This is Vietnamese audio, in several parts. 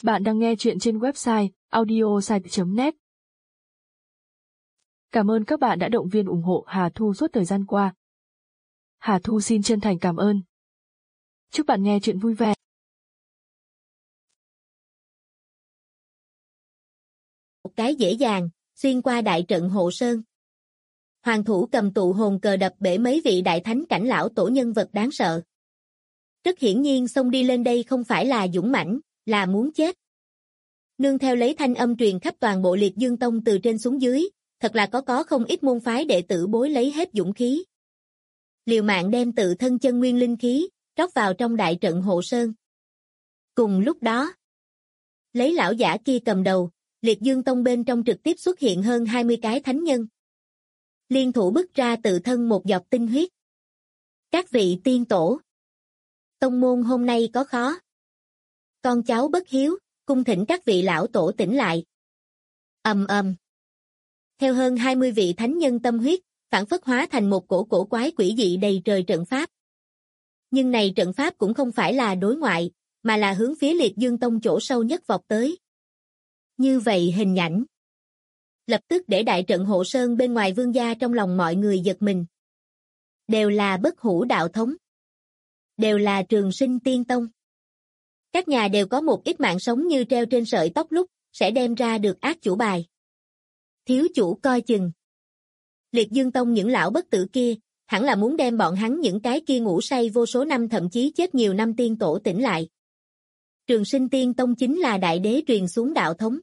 Bạn đang nghe chuyện trên website audiosite.net. Cảm ơn các bạn đã động viên ủng hộ Hà Thu suốt thời gian qua. Hà Thu xin chân thành cảm ơn. Chúc bạn nghe chuyện vui vẻ. Một cái dễ dàng, xuyên qua đại trận Hộ Sơn. Hoàng thủ cầm tụ hồn cờ đập bể mấy vị đại thánh cảnh lão tổ nhân vật đáng sợ. Rất hiển nhiên xông đi lên đây không phải là dũng mãnh, là muốn chết. Nương theo lấy thanh âm truyền khắp toàn bộ Liệt Dương Tông từ trên xuống dưới, thật là có không ít môn phái đệ tử bối lấy hết dũng khí. Liều mạng đem tự thân chân nguyên linh khí, rót vào trong đại trận Hộ Sơn. Cùng lúc đó, lấy lão giả kia cầm đầu, Liệt Dương Tông bên trong trực tiếp xuất hiện hơn 20 cái thánh nhân. Liên thủ bức ra tự thân một giọt tinh huyết. Các vị tiên tổ, tông môn hôm nay có khó. Con cháu bất hiếu, cung thỉnh các vị lão tổ tỉnh lại. Ầm ầm. Theo hơn 20 vị thánh nhân tâm huyết, phản phất hóa thành một cổ quái quỷ dị đầy trời trận pháp. Nhưng này trận pháp cũng không phải là đối ngoại, mà là hướng phía Liệt Dương Tông chỗ sâu nhất vọt tới. Như vậy hình ảnh lập tức để đại trận Hộ Sơn bên ngoài vương gia trong lòng mọi người giật mình. Đều là bất hủ đạo thống. Đều là Trường Sinh Tiên Tông. Các nhà đều có một ít mạng sống như treo trên sợi tóc lúc sẽ đem ra được ác chủ bài. Thiếu chủ coi chừng. Liệt Dương Tông những lão bất tử kia, hẳn là muốn đem bọn hắn những cái kia ngủ say vô số năm thậm chí chết nhiều năm tiên tổ tỉnh lại. Trường Sinh Tiên Tông chính là đại đế truyền xuống đạo thống.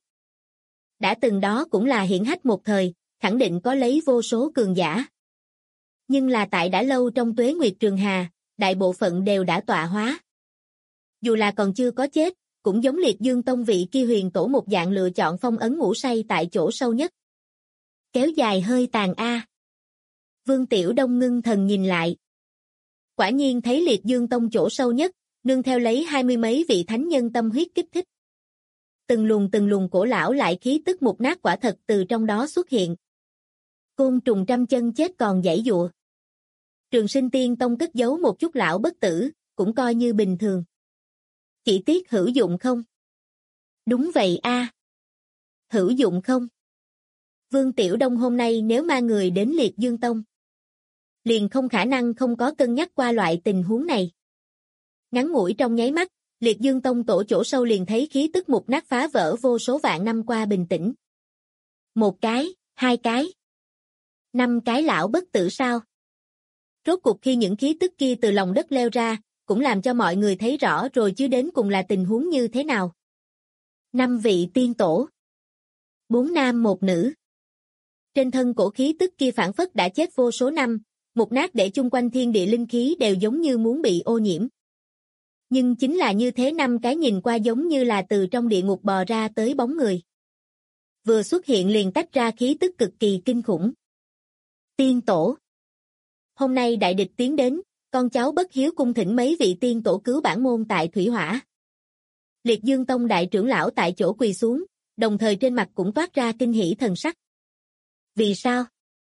Đã từng đó cũng là hiển hách một thời, khẳng định có lấy vô số cường giả. Nhưng là tại đã lâu trong tuế nguyệt trường hà, đại bộ phận đều đã tọa hóa. Dù là còn chưa có chết, cũng giống Liệt Dương Tông vị kia huyền tổ một dạng lựa chọn phong ấn ngủ say tại chỗ sâu nhất. Kéo dài hơi tàn a. Vương Tiểu Đông ngưng thần nhìn lại. Quả nhiên thấy Liệt Dương Tông chỗ sâu nhất, nương theo lấy 20 mấy vị thánh nhân tâm huyết kích thích. Từng luồng cổ lão lại khí tức mục nát quả thật từ trong đó xuất hiện. Côn trùng trăm chân chết còn giãy giụa. Trường Sinh Tiên Tông cất giấu một chút lão bất tử, cũng coi như bình thường. Chỉ tiếc hữu dụng không? Đúng vậy a. Hữu dụng không? Vương Tiểu Đông hôm nay nếu mang người đến Liệt Dương Tông, liền không khả năng không có cân nhắc qua loại tình huống này. Ngắn ngủi trong nháy mắt, Liệt Dương Tông tổ chỗ sâu liền thấy khí tức mục nát phá vỡ vô số vạn năm qua bình tĩnh. Một cái, hai cái, 5 cái lão bất tử sao? Rốt cuộc khi những khí tức kia từ lòng đất leo ra, cũng làm cho mọi người thấy rõ rồi chứ đến cùng là tình huống như thế nào. 5 vị tiên tổ. 4 nam một nữ. Trên thân cổ khí tức kia phản phất đã chết vô số năm, mục nát để chung quanh thiên địa linh khí đều giống như muốn bị ô nhiễm. Nhưng chính là như thế 5 cái nhìn qua giống như là từ trong địa ngục bò ra tới bóng người. Vừa xuất hiện liền tách ra khí tức cực kỳ kinh khủng. Tiên tổ. Hôm nay đại địch tiến đến, con cháu bất hiếu cung thỉnh mấy vị tiên tổ cứu bản môn tại Thủy Hỏa. Liệt Dương Tông đại trưởng lão tại chỗ quỳ xuống, đồng thời trên mặt cũng toát ra kinh hỉ thần sắc. Vì sao?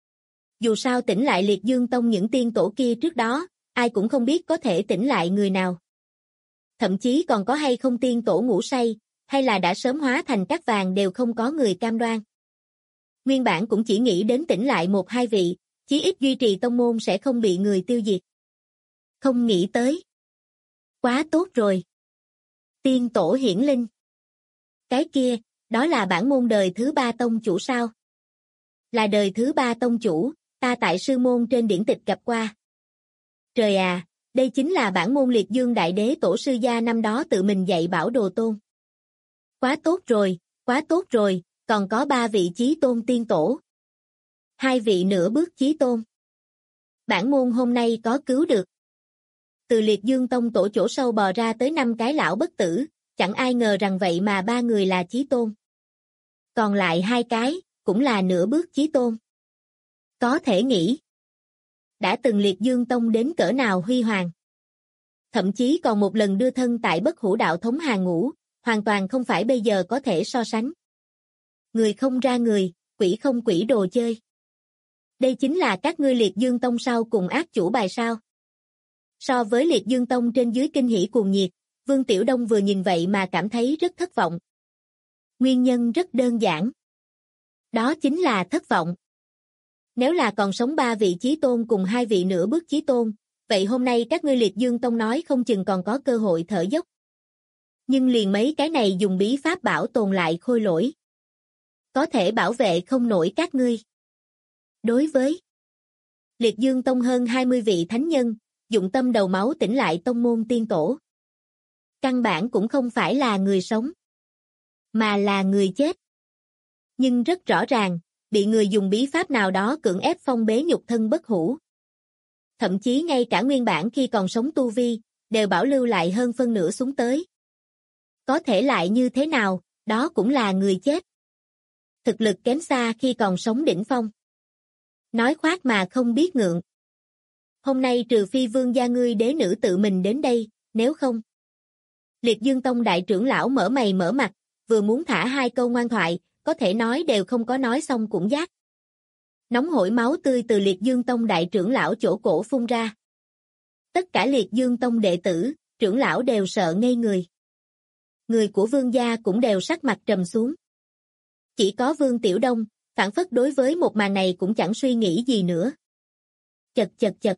Dù sao tỉnh lại Liệt Dương Tông những tiên tổ kia trước đó, ai cũng không biết có thể tỉnh lại người nào. Thậm chí còn có hay không tiên tổ ngủ say, hay là đã sớm hóa thành cát vàng đều không có người cam đoan. Nguyên bản cũng chỉ nghĩ đến tỉnh lại 1-2 vị, chí ít duy trì tông môn sẽ không bị người tiêu diệt. Không nghĩ tới. Quá tốt rồi. Tiên tổ hiển linh. Cái kia, đó là bản môn đời thứ 3 tông chủ sao? Là đời thứ 3 tông chủ, ta tại sư môn trên điển tịch gặp qua. Trời à, đây chính là bản môn Liệt Dương Đại Đế tổ sư gia năm đó tự mình dạy bảo đồ tôn. Quá tốt rồi, còn có 3 vị chí tôn tiên tổ. 2 vị nửa bước chí tôn. Bản môn hôm nay có cứu được. Từ Liệt Dương Tông tổ chỗ sâu bò ra tới 5 cái lão bất tử, chẳng ai ngờ rằng vậy mà 3 người là chí tôn. Còn lại 2 cái, cũng là nửa bước chí tôn. Có thể nghĩ. Đã từng Liệt Dương Tông đến cỡ nào huy hoàng. Thậm chí còn một lần đưa thân tại bất hủ đạo thống hàng ngũ, hoàn toàn không phải bây giờ có thể so sánh. Người không ra người, quỷ không quỷ đồ chơi. Đây chính là các ngươi Liệt Dương Tông sau cùng ác chủ bài sao. So với Liệt Dương Tông trên dưới kinh hỉ cuồng nhiệt, Vương Tiểu Đông vừa nhìn vậy mà cảm thấy rất thất vọng. Nguyên nhân rất đơn giản. Đó chính là thất vọng. Nếu là còn sống 3 vị chí tôn cùng 2 vị nửa bước chí tôn, vậy hôm nay các ngươi Liệt Dương Tông nói không chừng còn có cơ hội thở dốc. Nhưng liền mấy cái này dùng bí pháp bảo tồn lại khôi lỗi. Có thể bảo vệ không nổi các ngươi. Đối với Liệt Dương Tông hơn 20 vị thánh nhân, dụng tâm đầu máu tỉnh lại tông môn tiên tổ. Căn bản cũng không phải là người sống, mà là người chết. Nhưng rất rõ ràng, bị người dùng bí pháp nào đó cưỡng ép phong bế nhục thân bất hủ. Thậm chí ngay cả nguyên bản khi còn sống tu vi, đều bảo lưu lại hơn phân nửa xuống tới. Có thể lại như thế nào, đó cũng là người chết. Thực lực kém xa khi còn sống đỉnh phong. Nói khoác mà không biết ngượng. Hôm nay trừ phi vương gia ngươi đế nữ tự mình đến đây, nếu không. Liệt Dương Tông đại trưởng lão mở mày mở mặt, vừa muốn thả 2 câu ngoan thoại, có thể nói đều không có nói xong cũng giác. Nóng hổi máu tươi từ Liệt Dương Tông đại trưởng lão chỗ cổ phun ra. Tất cả Liệt Dương Tông đệ tử, trưởng lão đều sợ ngây người. Người của vương gia cũng đều sắc mặt trầm xuống. Chỉ có Vương Tiểu Đông, phản phất đối với một màn này cũng chẳng suy nghĩ gì nữa. Chật chật chật.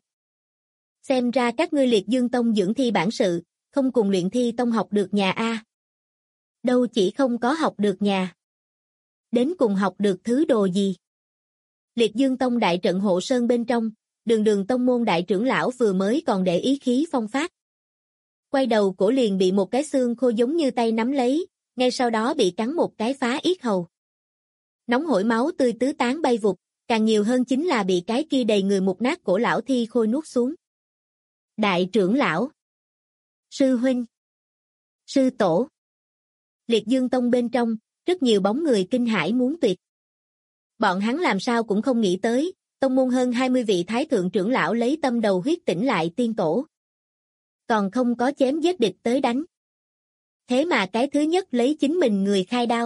Xem ra các ngươi Liệt Dương Tông dưỡng thi bản sự, không cùng luyện thi tông học được nhà a. Đâu chỉ không có học được nhà. Đến cùng học được thứ đồ gì? Liệt Dương Tông đại trận hộ sơn bên trong, đường tông môn đại trưởng lão vừa mới còn để ý khí phong phát. Quay đầu cổ liền bị một cái xương khô giống như tay nắm lấy, ngay sau đó bị cắn một cái phá yết hầu. Nóng hổi máu tươi tứ tán bay vụt, càng nhiều hơn chính là bị cái kia đầy người mục nát cổ lão thi khôi nuốt xuống. Đại trưởng lão, sư huynh, sư tổ. Liệt Dương Tông bên trong, rất nhiều bóng người kinh hãi muốn tuyệt. Bọn hắn làm sao cũng không nghĩ tới, tông môn hơn 20 vị thái thượng trưởng lão lấy tâm đầu huyết tỉnh lại tiên tổ. Còn không có chém giết địch tới đánh. Thế mà cái thứ nhất lấy chính mình người khai đao.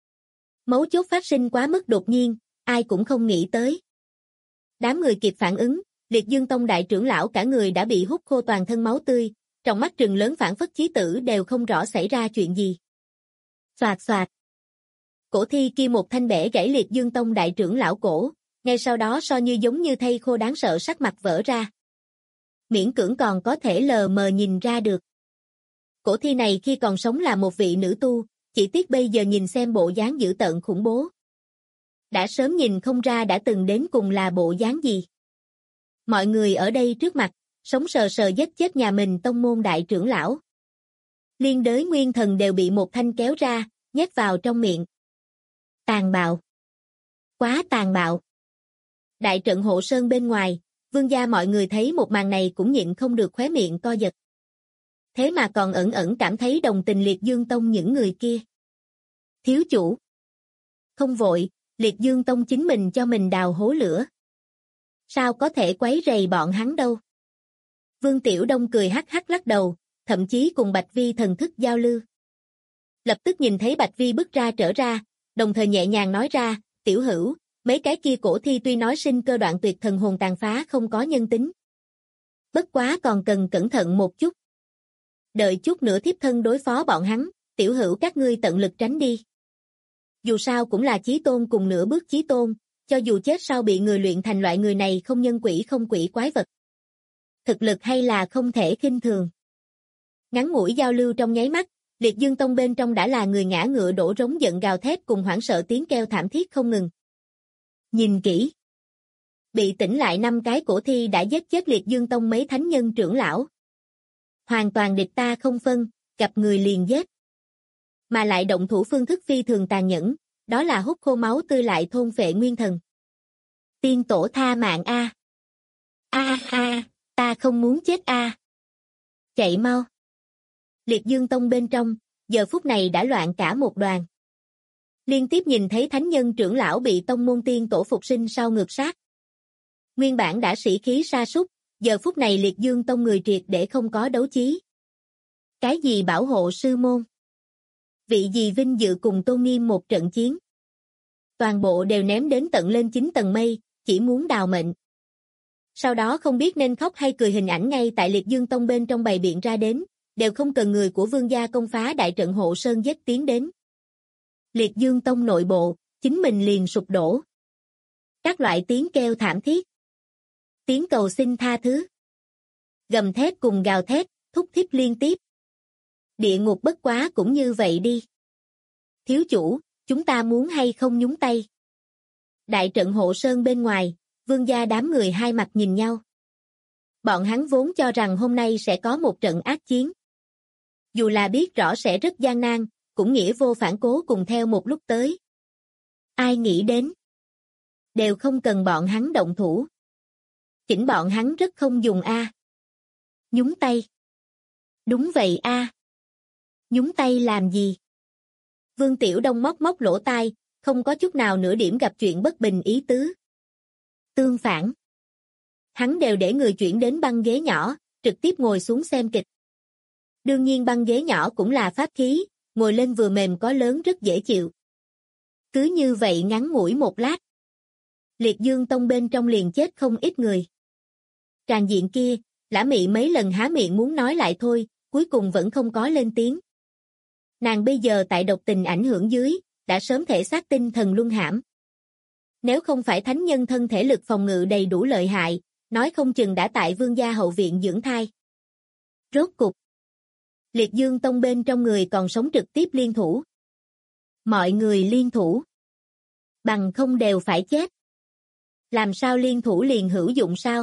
Mấu chốt phát sinh quá mức đột nhiên, ai cũng không nghĩ tới. Đám người kịp phản ứng, Liệt Dương Tông đại trưởng lão cả người đã bị hút khô toàn thân máu tươi, trong mắt trừng lớn phản phất chí tử đều không rõ xảy ra chuyện gì. Xoạt xoạt. Cổ thi kia một thanh bẻ gãy Liệt Dương Tông đại trưởng lão cổ, ngay sau đó so như giống như thây khô đáng sợ sắc mặt vỡ ra. Miễn cưỡng còn có thể lờ mờ nhìn ra được. Cổ thi này khi còn sống là một vị nữ tu, chỉ tiếc bây giờ nhìn xem bộ dáng dữ tợn khủng bố. Đã sớm nhìn không ra đã từng đến cùng là bộ dáng gì. Mọi người ở đây trước mặt, sống sờ sờ giết chết nhà mình tông môn đại trưởng lão. Liên đới nguyên thần đều bị một thanh kéo ra, nhét vào trong miệng. Tàn bạo. Quá tàn bạo. Đại trận hộ sơn bên ngoài, vương gia mọi người thấy một màn này cũng nhịn không được khóe miệng co giật. Thế mà còn ẩn ẩn cảm thấy đồng tình Liệt Dương Tông những người kia. Thiếu chủ. Không vội, Liệt Dương Tông chính mình cho mình đào hố lửa. Sao có thể quấy rầy bọn hắn đâu? Vương Tiểu Đông cười hắc hắc lắc đầu, thậm chí cùng Bạch Vi thần thức giao lưu. Lập tức nhìn thấy Bạch Vi bước ra trở ra, đồng thời nhẹ nhàng nói ra, tiểu hữu, mấy cái kia cổ thi tuy nói sinh cơ đoạn tuyệt thần hồn tàn phá không có nhân tính. Bất quá còn cần cẩn thận một chút. Đợi chút nữa thiếp thân đối phó bọn hắn, tiểu hữu các ngươi tận lực tránh đi. Dù sao cũng là chí tôn cùng nửa bước chí tôn, cho dù chết sau bị người luyện thành loại người này không nhân quỷ không quỷ quái vật. Thực lực hay là không thể khinh thường. Ngắn ngủi giao lưu trong nháy mắt, Liệt Dương Tông bên trong đã là người ngã ngựa đổ rống giận gào thét cùng hoảng sợ tiếng kêu thảm thiết không ngừng. Nhìn kỹ. Bị tỉnh lại 5 cái cổ thi đã giết chết Liệt Dương Tông mấy thánh nhân trưởng lão. Hoàn toàn địch ta không phân, gặp người liền giết. Mà lại động thủ phương thức phi thường tàn nhẫn, đó là hút khô máu tươi lại thôn phệ nguyên thần. Tiên tổ tha mạng a. Ta không muốn chết a. Chạy mau. Liệt Dương Tông bên trong, giờ phút này đã loạn cả một đoàn. Liên tiếp nhìn thấy thánh nhân trưởng lão bị tông môn tiên tổ phục sinh sau ngược sát. Nguyên bản đã sĩ khí sa sút, giờ phút này Liệt Dương Tông người triệt để không có đấu chí. Cái gì bảo hộ sư môn? Vị gì vinh dự cùng tôn nghiêm một trận chiến? Toàn bộ đều ném đến tận lên 9 tầng mây, chỉ muốn đào mệnh. Sau đó không biết nên khóc hay cười hình ảnh ngay tại Liệt Dương Tông bên trong bày biện ra đến, đều không cần người của Vương gia công phá đại trận hộ sơn giết tiến đến. Liệt Dương Tông nội bộ, chính mình liền sụp đổ. Các loại tiếng kêu thảm thiết, tiếng cầu xin tha thứ, gầm thét cùng gào thét, thúc thiết liên tiếp. Địa ngục bất quá cũng như vậy đi. Thiếu chủ, chúng ta muốn hay không nhúng tay? Đại trận hộ sơn bên ngoài, Vương gia đám người hai mặt nhìn nhau. Bọn hắn vốn cho rằng hôm nay sẽ có một trận ác chiến. Dù là biết rõ sẽ rất gian nan, cũng nghĩa vô phản cố cùng theo một lúc tới. Ai nghĩ đến? Đều không cần bọn hắn động thủ. Chỉnh bọn hắn rất không dùng a. Nhúng tay. Đúng vậy a. Nhúng tay làm gì? Vương Tiểu Đông móc móc lỗ tai, không có chút nào nửa điểm gặp chuyện bất bình ý tứ. Tương phản. Hắn đều để người chuyển đến băng ghế nhỏ, trực tiếp ngồi xuống xem kịch. Đương nhiên băng ghế nhỏ cũng là pháp khí, ngồi lên vừa mềm có lớn rất dễ chịu. Cứ như vậy ngắn ngủi một lát. Liệt Dương Tông bên trong liền chết không ít người. Tràn diện kia, Lã Mị mấy lần há miệng muốn nói lại thôi, cuối cùng vẫn không có lên tiếng. Nàng bây giờ tại độc tình ảnh hưởng dưới, đã sớm thể xác tinh thần luân hãm. Nếu không phải thánh nhân thân thể lực phòng ngự đầy đủ lợi hại, nói không chừng đã tại Vương gia hậu viện dưỡng thai. Rốt cục, Liệt Dương Tông bên trong người còn sống trực tiếp liên thủ. Mọi người liên thủ. Bằng không đều phải chết. Làm sao liên thủ liền hữu dụng sao?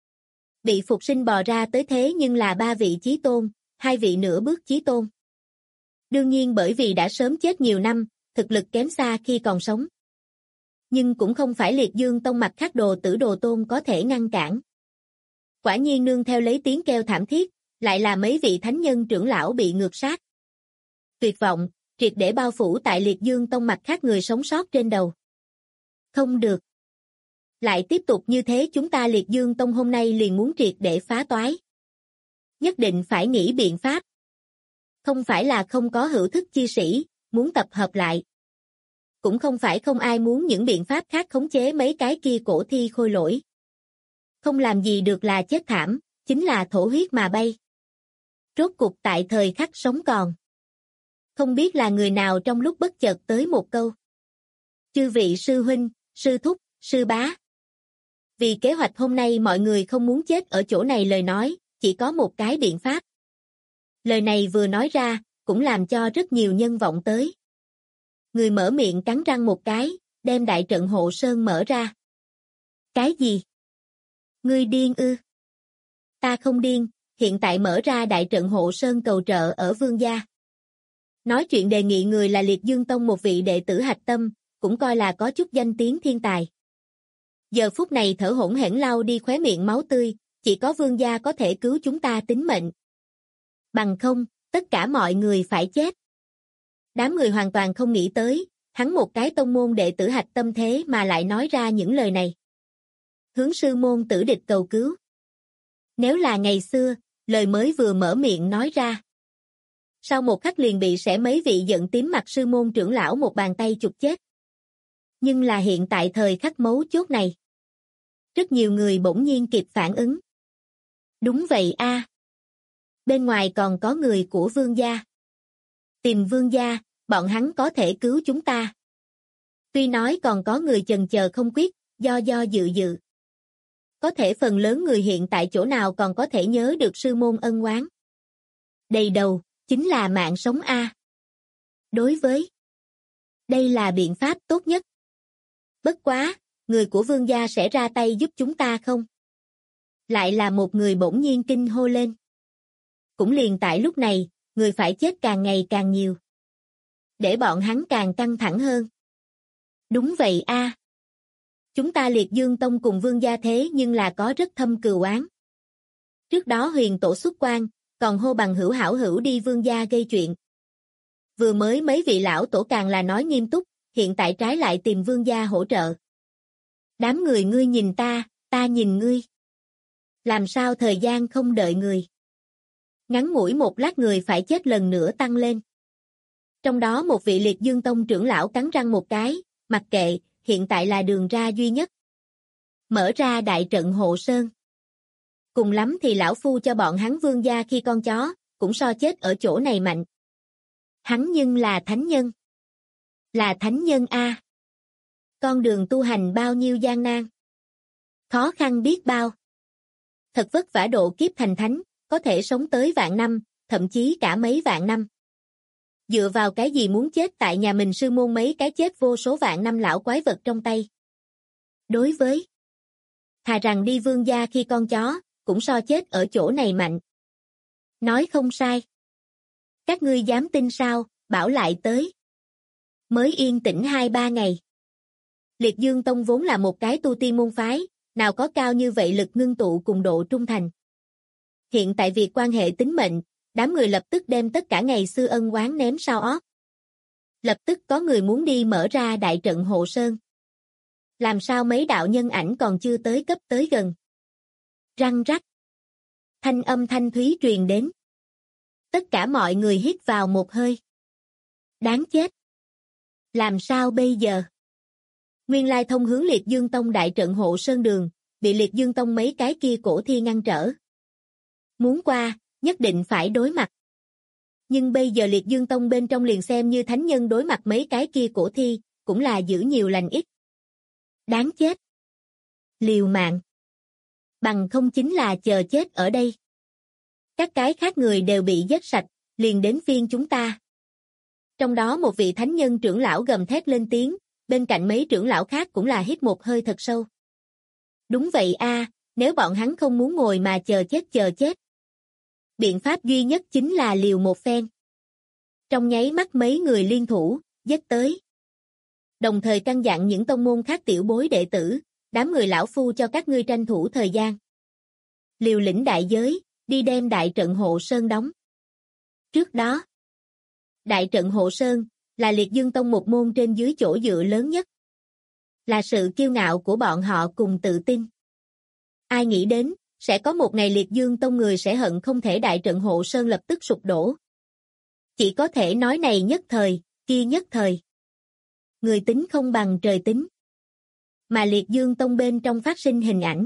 Bị phục sinh bò ra tới thế nhưng là 3 vị chí tôn, 2 vị nửa bước chí tôn. Đương nhiên bởi vì đã sớm chết nhiều năm, thực lực kém xa khi còn sống. Nhưng cũng không phải Liệt Dương Tông mặt khác đồ tử đồ tôn có thể ngăn cản. Quả nhiên nương theo lấy tiếng kêu thảm thiết, lại là mấy vị thánh nhân trưởng lão bị ngược sát. Tuyệt vọng, triệt để bao phủ tại Liệt Dương Tông mặt khác người sống sót trên đầu. Không được. Lại tiếp tục như thế chúng ta Liệt Dương Tông hôm nay liền muốn triệt để phá toái. Nhất định phải nghĩ biện pháp. Không phải là không có hữu thức chi sĩ, muốn tập hợp lại. Cũng không phải không ai muốn những biện pháp khác khống chế mấy cái kia cổ thi khôi lỗi. Không làm gì được là chết thảm, chính là thổ huyết mà bay. Rốt cục tại thời khắc sống còn. Không biết là người nào trong lúc bất chợt tới một câu. Chư vị sư huynh, sư thúc, sư bá. Vì kế hoạch hôm nay mọi người không muốn chết ở chỗ này lời nói, chỉ có một cái biện pháp. Lời này vừa nói ra, cũng làm cho rất nhiều nhân vọng tới. Người mở miệng cắn răng một cái, đem đại trận hộ sơn mở ra. Cái gì? Ngươi điên ư? Ta không điên, hiện tại mở ra đại trận hộ sơn cầu trợ ở Vương gia. Nói chuyện đề nghị người là Liệt Dương Tông một vị đệ tử hạch tâm, cũng coi là có chút danh tiếng thiên tài. Giờ phút này thở hổn hển lau đi khóe miệng máu tươi, chỉ có Vương gia có thể cứu chúng ta tính mệnh. Bằng không, tất cả mọi người phải chết. Đám người hoàn toàn không nghĩ tới, hắn một cái tông môn đệ tử hạch tâm thế mà lại nói ra những lời này. Hướng sư môn tử địch cầu cứu. Nếu là ngày xưa, lời mới vừa mở miệng nói ra. Sau một khắc liền bị sẽ mấy vị giận tím mặt sư môn trưởng lão một bàn tay chụp chết. Nhưng là hiện tại thời khắc mấu chốt này. Rất nhiều người bỗng nhiên kịp phản ứng. Đúng vậy a. Bên ngoài còn có người của Vương gia. Tìm Vương gia, bọn hắn có thể cứu chúng ta. Tuy nói còn có người chần chờ không quyết, do dự dự. Có thể phần lớn người hiện tại chỗ nào còn có thể nhớ được sư môn ân oán. Đầy đầu, chính là mạng sống a. Đối với đây là biện pháp tốt nhất. Bất quá, người của Vương gia sẽ ra tay giúp chúng ta không? Lại là một người bỗng nhiên kinh hô lên. Cũng liền tại lúc này, người phải chết càng ngày càng nhiều. Để bọn hắn càng căng thẳng hơn. Đúng vậy a. Chúng ta Liệt Dương Tông cùng Vương gia thế nhưng là có rất thâm cừu oán. Trước đó huyền tổ xuất quan, còn hô bằng hữu hảo hữu đi Vương gia gây chuyện. Vừa mới mấy vị lão tổ càng là nói nghiêm túc, hiện tại trái lại tìm Vương gia hỗ trợ. Đám người ngươi nhìn ta nhìn ngươi. Làm sao thời gian không đợi người. Ngắn ngủi một lát người phải chết lần nữa tăng lên. Trong đó một vị Liệt Dương Tông trưởng lão cắn răng một cái, mặc kệ, hiện tại là đường ra duy nhất. Mở ra đại trận hộ sơn. Cùng lắm thì lão phu cho bọn hắn Vương gia khi con chó, cũng so chết ở chỗ này mạnh. Hắn nhưng là thánh nhân. Là thánh nhân a. Con đường tu hành bao nhiêu gian nan. Khó khăn biết bao. Thật vất vả độ kiếp thành thánh, có thể sống tới vạn năm, thậm chí cả mấy vạn năm. Dựa vào cái gì muốn chết tại nhà mình sư môn mấy cái chết vô số vạn năm lão quái vật trong tay. Đối với thà rằng đi vương gia khi con chó, cũng so chết ở chỗ này mạnh. Nói không sai. Các ngươi dám tin sao, bảo lại tới. Mới yên tĩnh 2-3 ngày. Liệt Dương Tông vốn là một cái tu tiên môn phái, nào có cao như vậy lực ngưng tụ cùng độ trung thành. Hiện tại việc quan hệ tính mệnh, đám người lập tức đem tất cả ngày xưa ân oán ném sau ót. Lập tức có người muốn đi mở ra đại trận hộ sơn. Làm sao mấy đạo nhân ảnh còn chưa tới cấp tới gần. Răng rắc. Thanh âm thanh thúy truyền đến. Tất cả mọi người hít vào một hơi. Đáng chết. Làm sao bây giờ? Nguyên lai thông hướng Liệt Dương Tông đại trận hộ sơn đường, bị Liệt Dương Tông mấy cái kia cổ thi ngăn trở. Muốn qua, nhất định phải đối mặt. Nhưng bây giờ Liệt Dương Tông bên trong liền xem như thánh nhân đối mặt mấy cái kia cổ thi, cũng là giữ nhiều lành ít. Đáng chết. Liều mạng. Bằng không chính là chờ chết ở đây. Các cái khác người đều bị giết sạch, liền đến phiên chúng ta. Trong đó một vị thánh nhân trưởng lão gầm thét lên tiếng, bên cạnh mấy trưởng lão khác cũng là hít một hơi thật sâu. Đúng vậy a, nếu bọn hắn không muốn ngồi mà chờ chết. Biện pháp duy nhất chính là liều một phen. Trong nháy mắt mấy người liên thủ, giết tới. Đồng thời căn dặn những tông môn khác tiểu bối đệ tử, đám người lão phu cho các ngươi tranh thủ thời gian. Liều lĩnh đại giới, đi đem đại trận hộ sơn đóng. Trước đó, đại trận hộ sơn là Liệt Dương Tông một môn trên dưới chỗ dựa lớn nhất. Là sự kiêu ngạo của bọn họ cùng tự tin. Ai nghĩ đến, sẽ có một ngày Liệt Dương Tông người sẽ hận không thể đại trận hộ sơn lập tức sụp đổ. Chỉ có thể nói này nhất thời, kia nhất thời. Người tính không bằng trời tính. Mà Liệt Dương Tông bên trong phát sinh hình ảnh.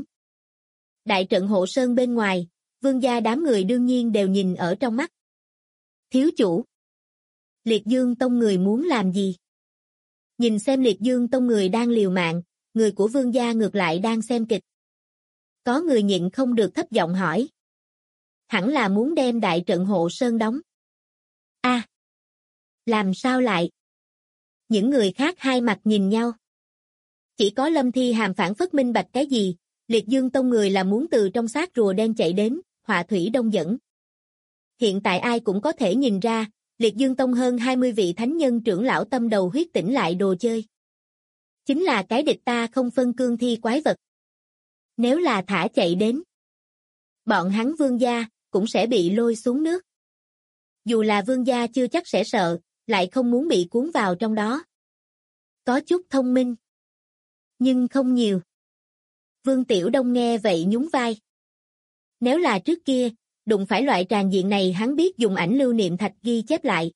Đại trận hộ sơn bên ngoài, vương gia đám người đương nhiên đều nhìn ở trong mắt. Thiếu chủ. Liệt Dương Tông người muốn làm gì? Nhìn xem Liệt Dương Tông người đang liều mạng, người của vương gia ngược lại đang xem kịch. Có người nhịn không được thấp giọng hỏi. Hẳn là muốn đem đại trận hộ sơn đóng. A, làm sao lại? Những người khác hai mặt nhìn nhau. Chỉ có Lâm Thi Hàm phản phất minh bạch cái gì, Liệt Dương Tông người là muốn từ trong xác rùa đen chạy đến, họa thủy đông dẫn. Hiện tại ai cũng có thể nhìn ra, Liệt Dương Tông hơn 20 vị thánh nhân trưởng lão tâm đầu huyết tỉnh lại đồ chơi. Chính là cái địch ta không phân cương thi quái vật. Nếu là thả chạy đến, bọn hắn vương gia cũng sẽ bị lôi xuống nước. Dù là vương gia chưa chắc sẽ sợ, lại không muốn bị cuốn vào trong đó. Có chút thông minh, nhưng không nhiều. Vương Tiểu Đông nghe vậy nhún vai. Nếu là trước kia, đụng phải loại tràn diện này hắn biết dùng ảnh lưu niệm thạch ghi chép lại.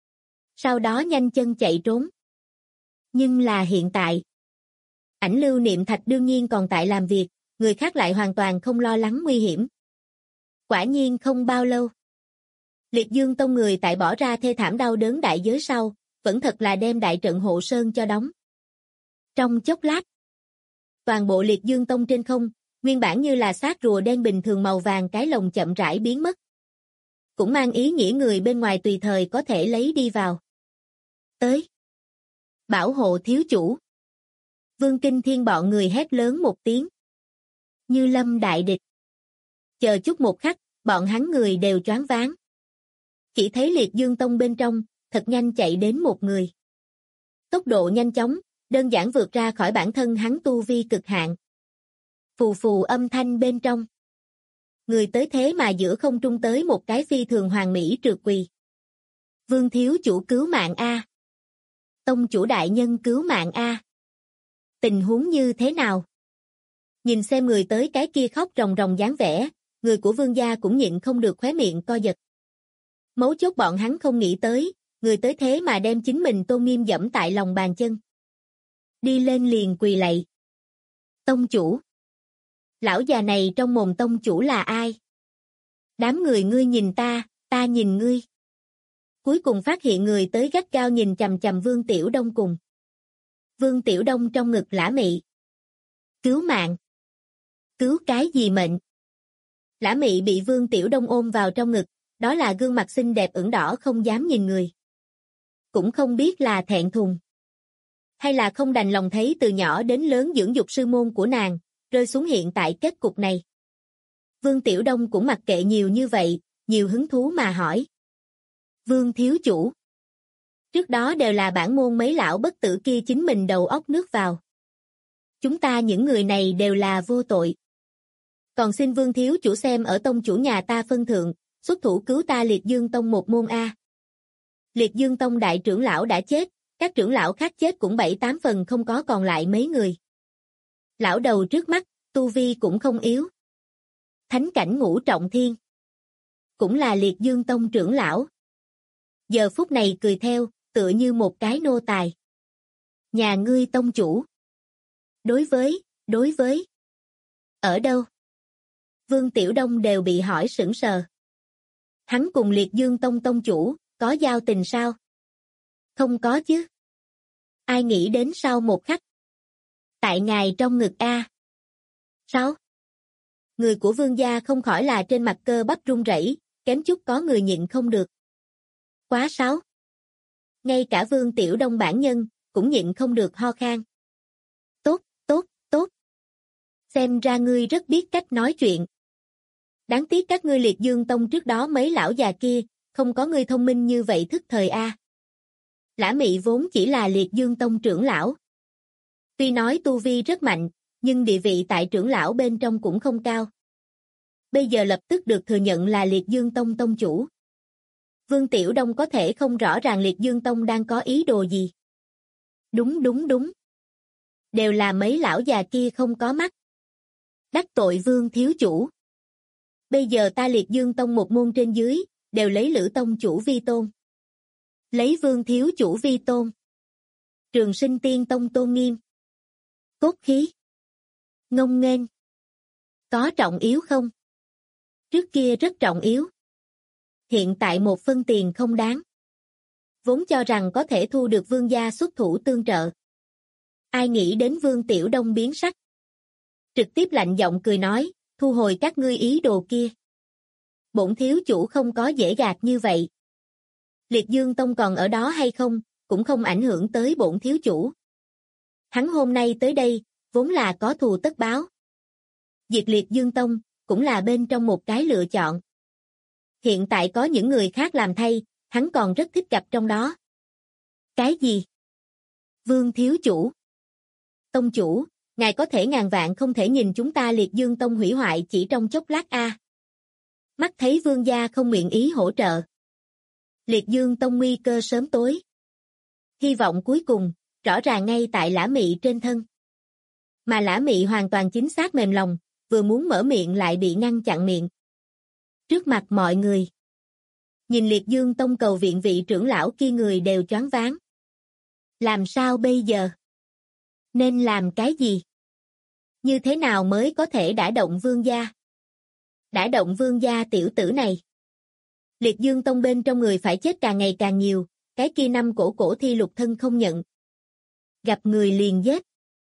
Sau đó nhanh chân chạy trốn. Nhưng là hiện tại. Ảnh lưu niệm thạch đương nhiên còn tại làm việc, người khác lại hoàn toàn không lo lắng nguy hiểm. Quả nhiên không bao lâu. Liệt Dương Tông người tại bỏ ra thê thảm đau đớn đại giới sau, vẫn thật là đem đại trận hộ sơn cho đóng. Trong chốc lát, toàn bộ Liệt Dương Tông trên không, nguyên bản như là xác rùa đen bình thường màu vàng cái lồng chậm rãi biến mất. Cũng mang ý nghĩa người bên ngoài tùy thời có thể lấy đi vào. Tới. Bảo hộ thiếu chủ. Vương Kinh Thiên bọn người hét lớn một tiếng. Như lâm đại địch. Chờ chút một khắc, bọn hắn người đều choáng váng. Chỉ thấy Liệt Dương Tông bên trong, thật nhanh chạy đến một người. Tốc độ nhanh chóng, đơn giản vượt ra khỏi bản thân hắn tu vi cực hạn. Phù phù âm thanh bên trong. Người tới thế mà giữa không trung tới một cái phi thường hoàn mỹ trượt quỳ. Vương thiếu chủ cứu mạng A. Tông chủ đại nhân cứu mạng A. Tình huống như thế nào? Nhìn xem người tới cái kia khóc ròng ròng dáng vẻ, người của vương gia cũng nhịn không được khóe miệng co giật. Mấu chốt bọn hắn không nghĩ tới, người tới thế mà đem chính mình tôn nghiêm dẫm tại lòng bàn chân. Đi lên liền quỳ lạy. Tông chủ. Lão già này trong mồm tông chủ là ai? Đám người ngươi nhìn ta, Ta nhìn ngươi. Cuối cùng phát hiện người tới gắt gao nhìn chằm chằm Vương Tiểu Đông cùng. Vương Tiểu Đông trong ngực Lã Mị. Cứu mạng. Cứu cái gì mệnh? Lã Mị bị Vương Tiểu Đông ôm vào trong ngực, đó là gương mặt xinh đẹp ửng đỏ không dám nhìn người. Cũng không biết là thẹn thùng, hay là không đành lòng thấy từ nhỏ đến lớn dưỡng dục sư môn của nàng, rơi xuống hiện tại kết cục này. Vương Tiểu Đông cũng mặc kệ nhiều như vậy, nhiều hứng thú mà hỏi. Vương thiếu chủ. Trước đó đều là bản môn mấy lão bất tử kia chính mình đầu óc nước vào. Chúng ta những người này đều là vô tội. Còn xin Vương thiếu chủ xem ở tông chủ nhà ta phân thượng, xuất thủ cứu ta Liệt Dương Tông một môn A. Liệt Dương Tông đại trưởng lão đã chết, các trưởng lão khác chết cũng 7-8 phần không có còn lại mấy người. Lão đầu trước mắt, tu vi cũng không yếu. Thánh cảnh ngũ trọng thiên. Cũng là Liệt Dương Tông trưởng lão. Giờ phút này cười theo, tựa như một cái nô tài. Nhà ngươi tông chủ. Đối với. Ở đâu? Vương Tiểu Đông đều bị hỏi sững sờ. Hắn cùng Liệt Dương Tông tông chủ, có giao tình sao? Không có chứ. Ai nghĩ đến sau một khắc? Tại ngài trong ngực A. Sao? Người của vương gia không khỏi là trên mặt cơ bắp run rẩy, kém chút có người nhịn không được. Quá sáu. Ngay cả Vương Tiểu Đông bản nhân, cũng nhịn không được ho khan. Tốt. Xem ra ngươi rất biết cách nói chuyện. Đáng tiếc các ngươi Liệt Dương Tông trước đó mấy lão già kia, không có ngươi thông minh như vậy thức thời A. Lã Mị vốn chỉ là Liệt Dương Tông trưởng lão. Tuy nói tu vi rất mạnh, nhưng địa vị tại trưởng lão bên trong cũng không cao. Bây giờ lập tức được thừa nhận là Liệt Dương Tông tông chủ. Vương Tiểu Đông có thể không rõ ràng Liệt Dương Tông đang có ý đồ gì. Đúng. Đều là mấy lão già kia không có mắt. Đắc tội Vương thiếu chủ. Bây giờ ta Liệt Dương Tông một môn trên dưới, đều lấy Lữ tông chủ vi tôn. Lấy Vương thiếu chủ vi tôn. Trường Sinh Tiên Tông tôn nghiêm. Cốt khí. Ngông nghênh. Có trọng yếu không? Trước kia rất trọng yếu. Hiện tại một phân tiền không đáng. Vốn cho rằng có thể thu được vương gia xuất thủ tương trợ. Ai nghĩ đến Vương Tiểu Đông biến sắc. Trực tiếp lạnh giọng cười nói, thu hồi các ngươi ý đồ kia. Bổn thiếu chủ không có dễ gạt như vậy. Liệt Dương Tông còn ở đó hay không, cũng không ảnh hưởng tới bổn thiếu chủ. Hắn hôm nay tới đây, vốn là có thù tất báo. Diệt Liệt Dương Tông, cũng là bên trong một cái lựa chọn. Hiện tại có những người khác làm thay, hắn còn rất thích gặp trong đó. Cái gì? Vương thiếu chủ. Tông chủ, ngài có thể ngàn vạn không thể nhìn chúng ta Liệt Dương Tông hủy hoại chỉ trong chốc lát a. Mắt thấy vương gia không nguyện ý hỗ trợ. Liệt Dương Tông nguy cơ sớm tối. Hy vọng cuối cùng, rõ ràng ngay tại Lã Mị trên thân. Mà Lã Mị hoàn toàn chính xác mềm lòng, vừa muốn mở miệng lại bị ngăn chặn miệng. Trước mặt mọi người. Nhìn Liệt Dương Tông cầu viện vị trưởng lão kia người đều choáng váng. Làm sao bây giờ? Nên làm cái gì? Như thế nào mới có thể đả động vương gia? Đả động vương gia tiểu tử này. Liệt Dương Tông bên trong người phải chết càng ngày càng nhiều, cái kia năm cổ thi lục thân không nhận. Gặp người liền giết.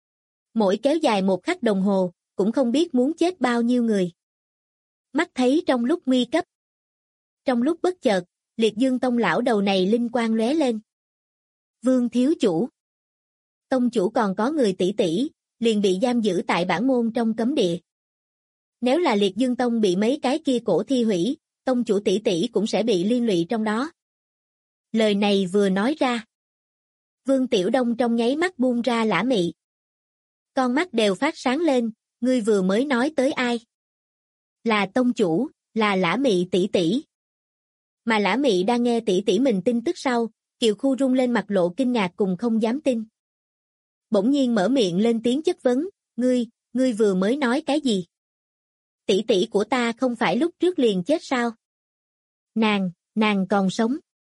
Mỗi kéo dài một khắc đồng hồ, cũng không biết muốn chết bao nhiêu người. Mắt thấy trong lúc nguy cấp. Trong lúc bất chợt, Liệt Dương Tông lão đầu này linh quang lóe lên. Vương thiếu chủ. Tông chủ còn có người tỷ tỷ, liền bị giam giữ tại bản môn trong cấm địa. Nếu là Liệt Dương Tông bị mấy cái kia cổ thi hủy, tông chủ tỷ tỷ cũng sẽ bị liên lụy trong đó. Lời này vừa nói ra. Vương Tiểu Đông trong nháy mắt buông ra Lã Mị. Con mắt đều phát sáng lên, ngươi vừa mới nói tới ai? Là tông chủ, là Lã Mị tỷ tỷ. Mà Lã Mị đang nghe tỷ tỷ mình tin tức sau, Kiều Khu rung lên mặt lộ kinh ngạc cùng không dám tin. Bỗng nhiên mở miệng lên tiếng chất vấn, ngươi vừa mới nói cái gì? Tỷ tỷ của ta không phải lúc trước liền chết sao? Nàng còn sống.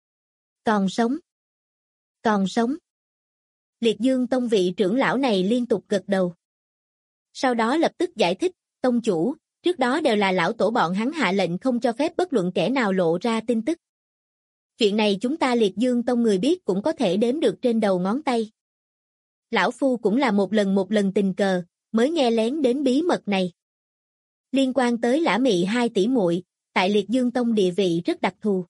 Còn sống. Liệt Dương Tông vị trưởng lão này liên tục gật đầu. Sau đó lập tức giải thích, tông chủ, trước đó đều là lão tổ bọn hắn hạ lệnh không cho phép bất luận kẻ nào lộ ra tin tức. Chuyện này chúng ta Liệt Dương Tông người biết cũng có thể đếm được trên đầu ngón tay. Lão Phu cũng là một lần tình cờ, mới nghe lén đến bí mật này. Liên quan tới Lã Mị hai tỷ muội, tại Liệt Dương Tông địa vị rất đặc thù.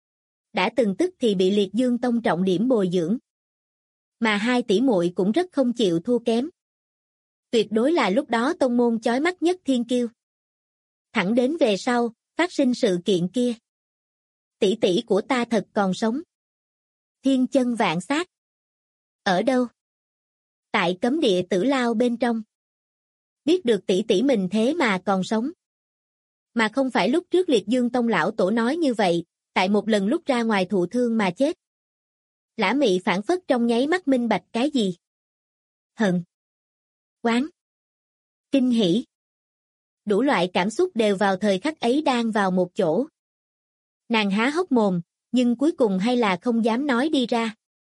Đã từng tức thì bị Liệt Dương Tông trọng điểm bồi dưỡng. Mà hai tỷ muội cũng rất không chịu thua kém. Tuyệt đối là lúc đó tông môn chói mắt nhất thiên kiêu. Thẳng đến về sau, phát sinh sự kiện kia. Tỷ tỷ của ta thật còn sống. Thiên chân vạn sát. Ở đâu? Tại cấm địa Tử Lao bên trong. Biết được tỷ tỷ mình thế mà còn sống. Mà không phải lúc trước Liệt Dương Tông lão tổ nói như vậy, tại một lần lúc ra ngoài thụ thương mà chết. Lã Mị phản phất trong nháy mắt minh bạch cái gì? Hận. Oán. Kinh hỉ. Đủ loại cảm xúc đều vào thời khắc ấy đang vào một chỗ. Nàng há hốc mồm, nhưng cuối cùng hay là không dám nói đi ra.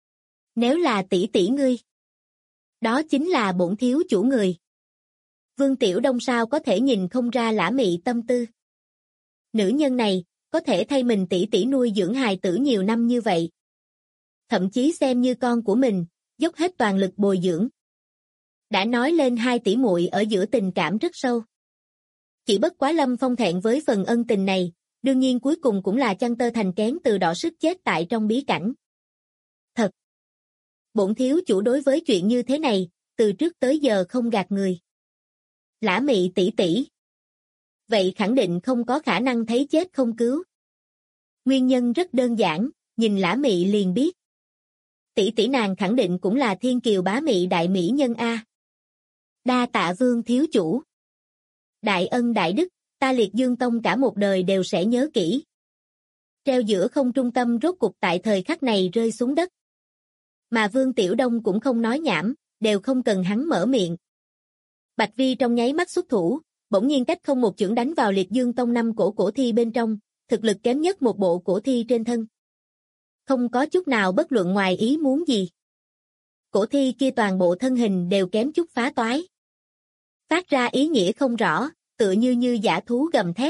Nếu là tỷ tỷ ngươi, đó chính là bổn thiếu chủ người. Vương Tiểu Đông sao có thể nhìn không ra Lã Mị tâm tư. Nữ nhân này, có thể thay mình tỷ tỷ nuôi dưỡng hài tử nhiều năm như vậy. Thậm chí xem như con của mình, dốc hết toàn lực bồi dưỡng. Đã nói lên hai tỷ muội ở giữa tình cảm rất sâu. Chỉ bất quá Lâm Phong thẹn với phần ân tình này, đương nhiên cuối cùng cũng là chăn tơ thành kén từ đỏ sức chết tại trong bí cảnh. Thật! Bổn thiếu chủ đối với chuyện như thế này, từ trước tới giờ không gạt người. Lã Mị tỷ tỷ. Vậy khẳng định không có khả năng thấy chết không cứu. Nguyên nhân rất đơn giản, nhìn Lã Mị liền biết. Tỷ tỷ nàng khẳng định cũng là thiên kiều bá mị đại mỹ nhân A. Đa tạ Vương thiếu chủ. Đại ân đại đức, ta Liệt Dương Tông cả một đời đều sẽ nhớ kỹ. Treo giữa không trung tâm rốt cục tại thời khắc này rơi xuống đất. Mà Vương Tiểu Đông cũng không nói nhảm, đều không cần hắn mở miệng. Bạch Vi trong nháy mắt xuất thủ, bỗng nhiên cách không một chưởng đánh vào Liệt Dương Tông 5 cổ thi bên trong, thực lực kém nhất một bộ cổ thi trên thân. Không có chút nào bất luận ngoài ý muốn gì. Cổ thi kia toàn bộ thân hình đều kém chút phá toái. Phát ra ý nghĩa không rõ, tựa như dã thú gầm thét.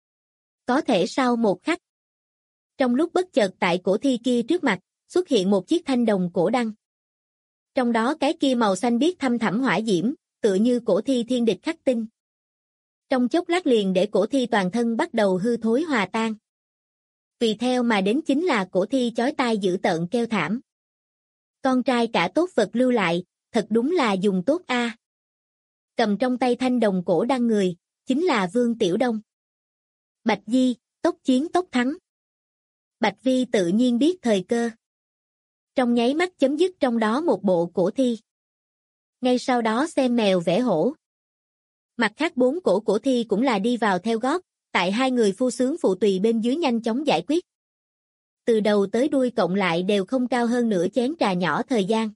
Có thể sau một khắc. Trong lúc bất chợt tại cổ thi kia trước mặt, xuất hiện một chiếc thanh đồng cổ đăng. Trong đó cái kia màu xanh biếc thâm thẳm hỏa diễm, tựa như cổ thi thiên địch khắc tinh. Trong chốc lát liền để cổ thi toàn thân bắt đầu hư thối hòa tan. Tùy theo mà đến chính là cổ thi chói tai dữ tợn kêu thảm. Con trai cả tốt vật lưu lại, thật đúng là dùng tốt a. Cầm trong tay thanh đồng cổ đăng người, chính là Vương Tiểu Đông. Bạch Di, tốc chiến tốc thắng. Bạch Vi tự nhiên biết thời cơ. Trong nháy mắt chấm dứt trong đó một bộ cổ thi. Ngay sau đó xem mèo vẽ hổ. Mặt khác 4 cổ thi cũng là đi vào theo gót, tại hai người phu sướng phụ tùy bên dưới nhanh chóng giải quyết. Từ đầu tới đuôi cộng lại đều không cao hơn nửa chén trà nhỏ thời gian.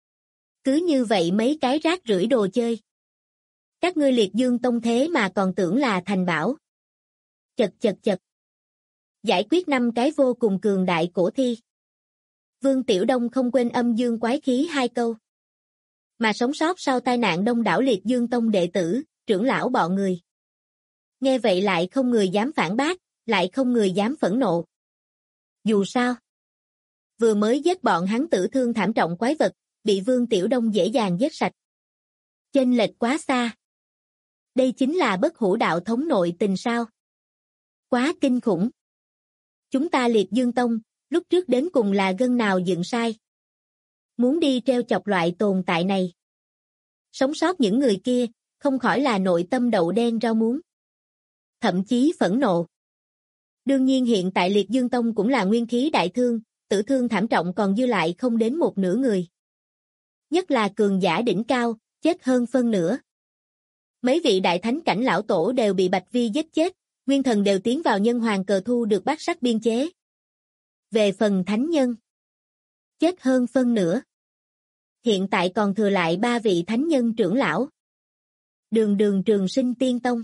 Cứ như vậy mấy cái rác rưởi đồ chơi. Các ngươi Liệt Dương Tông thế mà còn tưởng là thành bảo. Chật. Giải quyết 5 cái vô cùng cường đại cổ thi. Vương Tiểu Đông không quên âm dương quái khí 2 câu. Mà sống sót sau tai nạn đông đảo Liệt Dương Tông đệ tử, trưởng lão bọn người. Nghe vậy lại không người dám phản bác, lại không người dám phẫn nộ. Dù sao, vừa mới giết bọn hắn tử thương thảm trọng quái vật, bị Vương Tiểu Đông dễ dàng giết sạch. Chênh lệch quá xa. Đây chính là bất hủ đạo thống nội tình sao? Quá kinh khủng. Chúng ta Liệt Dương Tông, lúc trước đến cùng là gân nào dựng sai. Muốn đi treo chọc loại tồn tại này. Sống sót những người kia, không khỏi là nội tâm đậu đen rau muống. Thậm chí phẫn nộ. Đương nhiên hiện tại Liệt Dương Tông cũng là nguyên khí đại thương, tử thương thảm trọng còn dư lại không đến một nửa người. Nhất là cường giả đỉnh cao, chết hơn phân nửa. Mấy vị đại thánh cảnh lão tổ đều bị Bạch Vi giết chết, nguyên thần đều tiến vào nhân hoàng cờ thu được bát sắc biên chế. Về phần thánh nhân, chết hơn phân nửa. Hiện tại còn thừa lại 3 vị thánh nhân trưởng lão. Đường Trường Sinh Tiên Tông.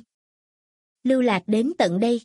Lưu lạc đến tận đây.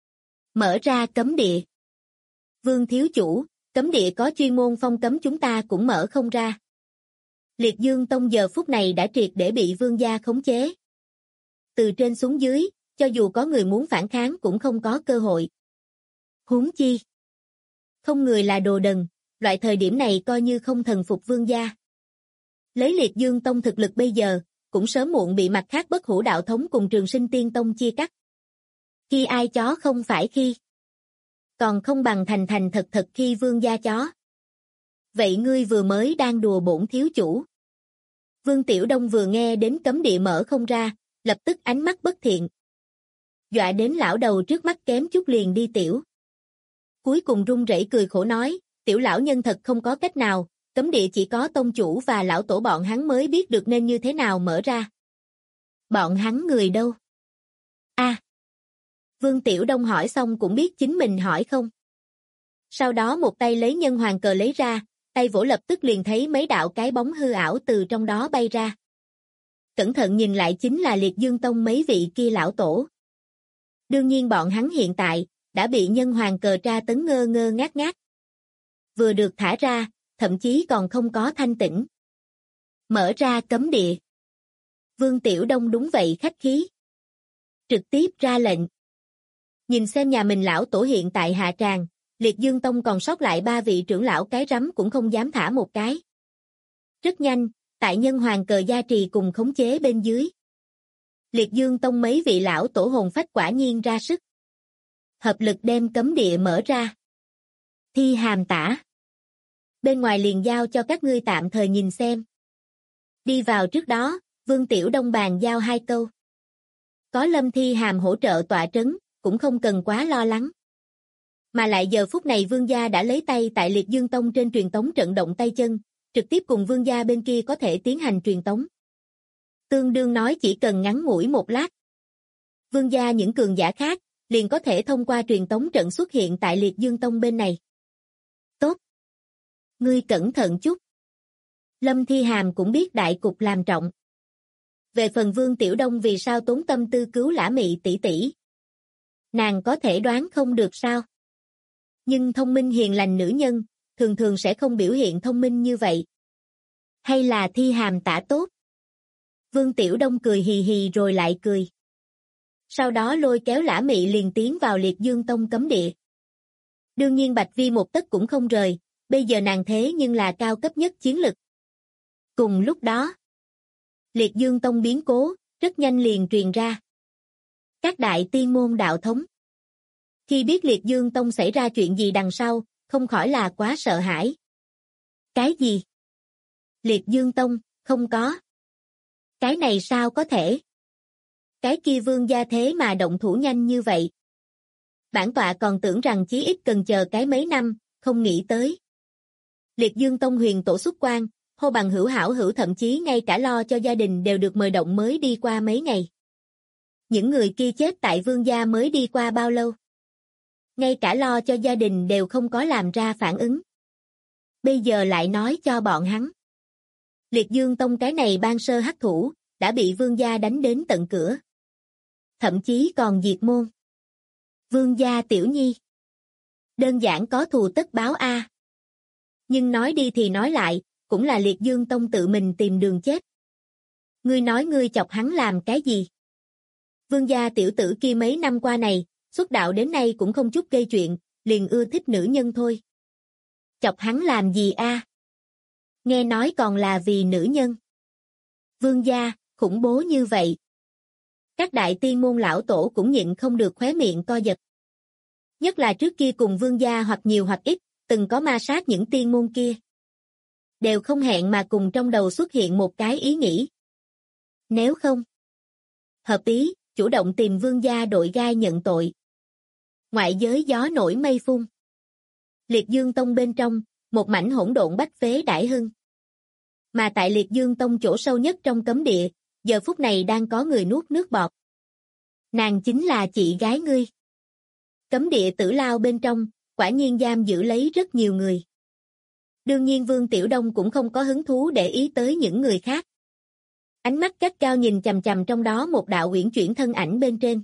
Mở ra cấm địa. Vương thiếu chủ, cấm địa có chuyên môn phong cấm chúng ta cũng mở không ra. Liệt Dương Tông giờ phút này đã triệt để bị vương gia khống chế. Từ trên xuống dưới, cho dù có người muốn phản kháng cũng không có cơ hội. Huống chi, không người là đồ đần, loại thời điểm này coi như không thần phục vương gia. Lấy Liệt Dương Tông thực lực bây giờ, cũng sớm muộn bị mặt khác Bất Hủ Đạo Thống cùng Trường Sinh Tiên Tông chia cắt. Khi ai chó không phải khi, còn không bằng thành thành thật thật khi vương gia chó. Vậy ngươi vừa mới đang đùa bổn thiếu chủ. Vương Tiểu Đông vừa nghe đến cấm địa mở không ra, lập tức ánh mắt bất thiện. Dọa đến lão đầu trước mắt kém chút liền đi tiểu. Cuối cùng run rẩy cười khổ nói, tiểu lão nhân thật không có cách nào, cấm địa chỉ có tông chủ và lão tổ bọn hắn mới biết được nên như thế nào mở ra. Bọn hắn người đâu? Vương Tiểu Đông hỏi xong cũng biết chính mình hỏi không. Sau đó một tay lấy nhân hoàng cờ lấy ra, tay vỗ lập tức liền thấy mấy đạo cái bóng hư ảo từ trong đó bay ra. Cẩn thận nhìn lại chính là Liệt Dương Tông mấy vị kia lão tổ. Đương nhiên bọn hắn hiện tại, đã bị nhân hoàng cờ tra tấn ngơ ngơ ngác ngác. Vừa được thả ra, thậm chí còn không có thanh tĩnh. Mở ra cấm địa. Vương Tiểu Đông đúng vậy khách khí. Trực tiếp ra lệnh. Nhìn xem nhà mình lão tổ hiện tại hạ tràng, Liệt Dương Tông còn sót lại 3 vị trưởng lão cái rắm cũng không dám thả một cái. Rất nhanh, tại nhân hoàng cờ gia trì cùng khống chế bên dưới. Liệt Dương Tông mấy vị lão tổ hồn phách quả nhiên ra sức. Hợp lực đem cấm địa mở ra. Thi hàm tả. Bên ngoài liền giao cho các ngươi tạm thời nhìn xem. Đi vào trước đó, Vương Tiểu Đông bàn giao 2 câu. Có Lâm Thi Hàm hỗ trợ tọa trấn, cũng không cần quá lo lắng. Mà lại giờ phút này vương gia đã lấy tay tại Liệt Dương Tông trên truyền tống trận động tay chân, trực tiếp cùng vương gia bên kia có thể tiến hành truyền tống. Tương đương nói chỉ cần ngắn ngủi một lát. Vương gia những cường giả khác, liền có thể thông qua truyền tống trận xuất hiện tại Liệt Dương Tông bên này. Tốt. Ngươi cẩn thận chút. Lâm Thi Hàm cũng biết đại cục làm trọng. Về phần Vương Tiểu Đông vì sao tốn tâm tư cứu Lã Mị tỷ tỷ, nàng có thể đoán không được sao? Nhưng thông minh hiền lành nữ nhân, thường thường sẽ không biểu hiện thông minh như vậy. Hay là Thi Hàm tả tốt? Vương Tiểu Đông cười hì hì rồi lại cười. Sau đó lôi kéo Lã Mị liền tiến vào Liệt Dương Tông cấm địa. Đương nhiên Bạch Vi một tấc cũng không rời, bây giờ nàng thế nhưng là cao cấp nhất chiến lực. Cùng lúc đó, Liệt Dương Tông biến cố, rất nhanh liền truyền ra. Các đại tiên môn đạo thống. Khi biết Liệt Dương Tông xảy ra chuyện gì đằng sau, không khỏi là quá sợ hãi. Cái gì? Liệt Dương Tông, không có. Cái này sao có thể? Cái kia vương gia thế mà động thủ nhanh như vậy. Bản tọa còn tưởng rằng chí ít cần chờ cái mấy năm, không nghĩ tới. Liệt Dương Tông huyền tổ xuất quan, hô bằng hữu hảo hữu thậm chí ngay cả lo cho gia đình đều được mời động mới đi qua mấy ngày. Những người kia chết tại vương gia mới đi qua bao lâu? Ngay cả lo cho gia đình đều không có làm ra phản ứng. Bây giờ lại nói cho bọn hắn. Liệt Dương Tông cái này ban sơ hắc thủ, đã bị vương gia đánh đến tận cửa. Thậm chí còn diệt môn. Vương gia tiểu nhi. Đơn giản có thù tất báo a. Nhưng nói đi thì nói lại, cũng là Liệt Dương Tông tự mình tìm đường chết. Ngươi nói ngươi chọc hắn làm cái gì? Vương gia tiểu tử kia mấy năm qua này, xuất đạo đến nay cũng không chút gây chuyện, liền ưa thích nữ nhân thôi. Chọc hắn làm gì a? Nghe nói còn là vì nữ nhân. Vương gia, khủng bố như vậy. Các đại tiên môn lão tổ cũng nhịn không được khóe miệng co giật. Nhất là trước kia cùng vương gia hoặc nhiều hoặc ít, từng có ma sát những tiên môn kia. Đều không hẹn mà cùng trong đầu xuất hiện một cái ý nghĩ. Nếu không, hợp ý, chủ động tìm vương gia đội gai nhận tội. Ngoại giới gió nổi mây phun. Liệt Dương Tông bên trong, một mảnh hỗn độn bách phế đại hưng. Mà tại Liệt Dương Tông chỗ sâu nhất trong cấm địa, giờ phút này đang có người nuốt nước bọt. Nàng chính là chị gái ngươi. Cấm địa tử lao bên trong, quả nhiên giam giữ lấy rất nhiều người. Đương nhiên Vương Tiểu Đông cũng không có hứng thú để ý tới những người khác. Ánh mắt gắt cao nhìn chằm chằm trong đó một đạo uyển chuyển thân ảnh bên trên.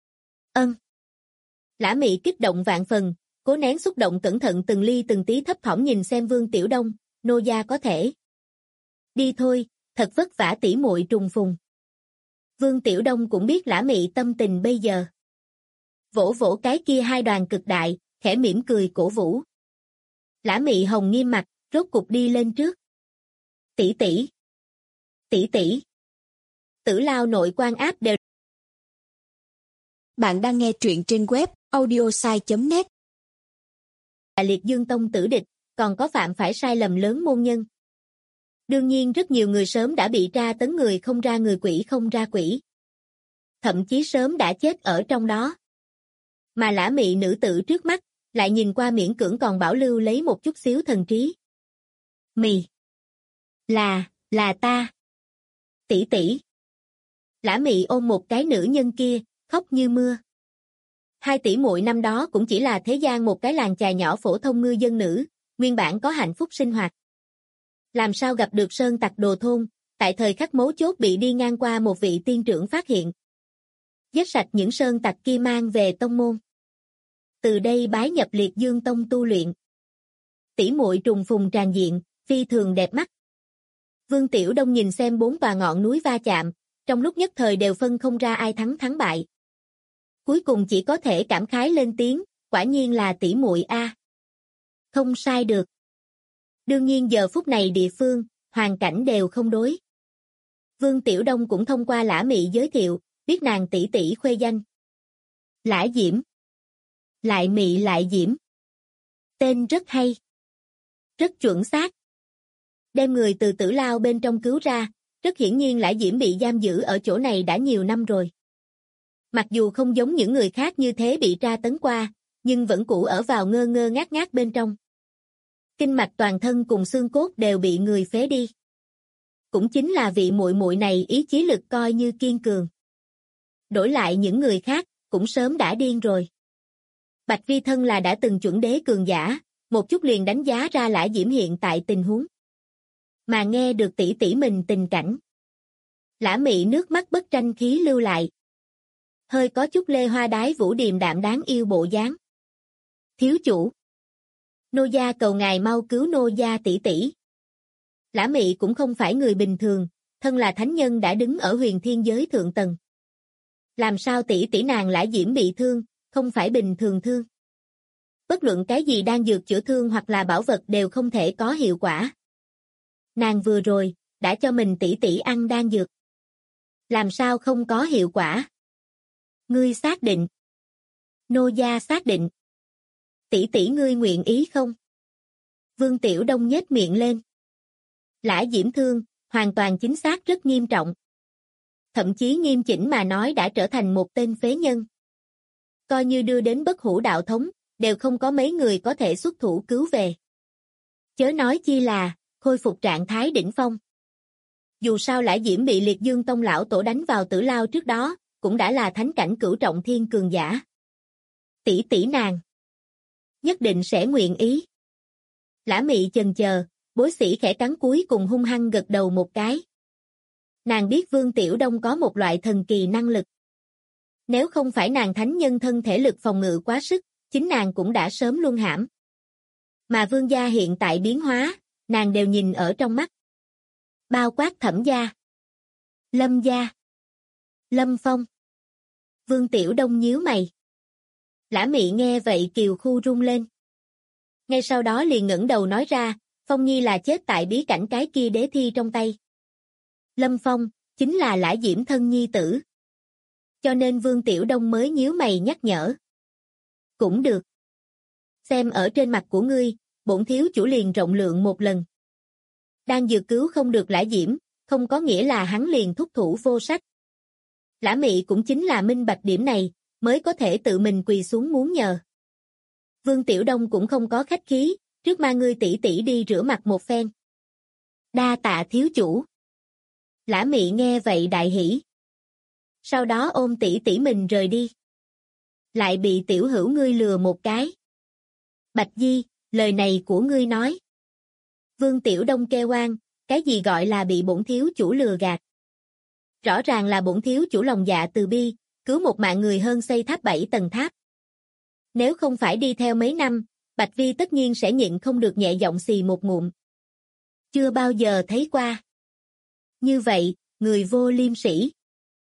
Lã Mị kích động vạn phần, cố nén xúc động cẩn thận từng ly từng tí thấp thỏm nhìn xem Vương Tiểu Đông, nô gia có thể. Đi thôi, thật vất vả tỉ muội trùng phùng. Vương Tiểu Đông cũng biết Lã Mị tâm tình bây giờ. Vỗ vỗ cái kia hai đoàn cực đại, khẽ mỉm cười cổ vũ. Lã Mị hồng nghiêm mặt, rốt cục đi lên trước. Tỷ tỷ. Tỷ tỷ. Tử Lao nội quan áp đều. Bạn đang nghe truyện trên web audiosai.net. Liệt Dương Tông tử địch, còn có phạm phải sai lầm lớn môn nhân. Đương nhiên rất nhiều người sớm đã bị tra tấn, người không ra người, quỷ không ra quỷ. Thậm chí sớm đã chết ở trong đó. Mà Lã Mị nữ tử trước mắt, lại nhìn qua miễn cưỡng còn bảo lưu lấy một chút xíu thần trí. Mị. Là ta. Tỷ tỷ. Lã Mị ôm một cái nữ nhân kia, khóc như mưa. Hai tỷ muội năm đó cũng chỉ là thế gian một cái làng chài nhỏ phổ thông ngư dân nữ, nguyên bản có hạnh phúc sinh hoạt. Làm sao gặp được sơn tặc đồ thôn, tại thời khắc mấu chốt bị đi ngang qua một vị tiên trưởng phát hiện. Giết sạch những sơn tặc kia mang về tông môn. Từ đây bái nhập Liệt Dương Tông tu luyện. Tỷ muội trùng phùng tràn diện, phi thường đẹp mắt. Vương Tiểu Đông nhìn xem bốn tòa ngọn núi va chạm, trong lúc nhất thời đều phân không ra ai thắng bại. Cuối cùng chỉ có thể cảm khái lên tiếng, quả nhiên là tỷ muội a. Không sai được. Đương nhiên giờ phút này địa phương, hoàn cảnh đều không đối. Vương Tiểu Đông cũng thông qua Lã Mị giới thiệu, biết nàng tỷ tỷ khuê danh. Lã Diễm. Lại Mị lại Diễm. Tên rất hay. Rất chuẩn xác. Đem người từ Tử Lao bên trong cứu ra, rất hiển nhiên Lã Diễm bị giam giữ ở chỗ này đã nhiều năm rồi. Mặc dù không giống những người khác như thế bị tra tấn qua, nhưng vẫn cũ ở vào ngơ ngơ ngác ngác bên trong. Kinh mạch toàn thân cùng xương cốt đều bị người phế đi. Cũng chính là vị muội muội này ý chí lực coi như kiên cường. Đổi lại những người khác, cũng sớm đã điên rồi. Bạch Vi thân là đã từng chuẩn đế cường giả, một chút liền đánh giá ra Lã Diễm hiện tại tình huống. Mà nghe được tỷ tỷ mình tình cảnh. Lã Mị nước mắt bất tranh khí lưu lại. Hơi có chút lê hoa đái vũ điềm đạm đáng yêu bộ dáng. Thiếu chủ. Nô gia cầu ngài mau cứu nô gia tỷ tỷ. Lã Mị cũng không phải người bình thường, thân là thánh nhân đã đứng ở huyền thiên giới thượng tầng. Làm sao tỷ tỷ nàng Lã Diễm bị thương, không phải bình thường thương. Bất luận cái gì đang dược chữa thương hoặc là bảo vật đều không thể có hiệu quả. Nàng vừa rồi, đã cho mình tỷ tỷ ăn đan dược. Làm sao không có hiệu quả? Ngươi xác định. Nô gia xác định. Tỷ tỷ ngươi nguyện ý không? Vương Tiểu Đông nhếch miệng lên. Lã Diễm thương, hoàn toàn chính xác rất nghiêm trọng. Thậm chí nghiêm chỉnh mà nói đã trở thành một tên phế nhân. Coi như đưa đến bất hủ đạo thống, đều không có mấy người có thể xuất thủ cứu về. Chớ nói chi là, khôi phục trạng thái đỉnh phong. Dù sao Lã Diễm bị Liệt Dương Tông lão tổ đánh vào Tử Lao trước đó, cũng đã là thánh cảnh cửu trọng thiên cường giả. Tỷ tỷ nàng. Nhất định sẽ nguyện ý. Lã Mị chần chờ, bối sĩ khẽ cắn cuối cùng hung hăng gật đầu một cái. Nàng biết Vương Tiểu Đông có một loại thần kỳ năng lực. Nếu không phải nàng thánh nhân thân thể lực phòng ngự quá sức, chính nàng cũng đã sớm luân hãm. Mà Vương gia hiện tại biến hóa, nàng đều nhìn ở trong mắt. Bao quát Thẩm gia, Lâm gia, Lâm Phong. Vương Tiểu Đông nhíu mày. Lã Mị nghe vậy kiều khu rung lên. Ngay sau đó liền ngẩng đầu nói ra, Phong Nhi là chết tại bí cảnh cái kia đế thi trong tay. Lâm Phong, chính là Lã Diễm thân nhi tử. Cho nên Vương Tiểu Đông mới nhíu mày nhắc nhở. Cũng được. Xem ở trên mặt của ngươi, bổn thiếu chủ liền rộng lượng một lần. Đang dược cứu không được Lã Diễm, không có nghĩa là hắn liền thúc thủ vô sách. Lã Mị cũng chính là minh bạch điểm này, mới có thể tự mình quỳ xuống muốn nhờ. Vương Tiểu Đông cũng không có khách khí, trước mang ngươi tỷ tỷ đi rửa mặt một phen. Đa tạ thiếu chủ. Lã Mị nghe vậy đại hỉ. Sau đó ôm tỷ tỷ mình rời đi. Lại bị tiểu hữu ngươi lừa một cái. Bạch Di, lời này của ngươi nói. Vương Tiểu Đông kêu oan, cái gì gọi là bị bổn thiếu chủ lừa gạt. Rõ ràng là bổn thiếu chủ lòng dạ từ bi, cứu một mạng người hơn xây tháp 7 tầng tháp. Nếu không phải đi theo mấy năm, Bạch Vi tất nhiên sẽ nhịn không được nhẹ giọng xì một ngụm. Chưa bao giờ thấy qua. Như vậy, người vô liêm sỉ.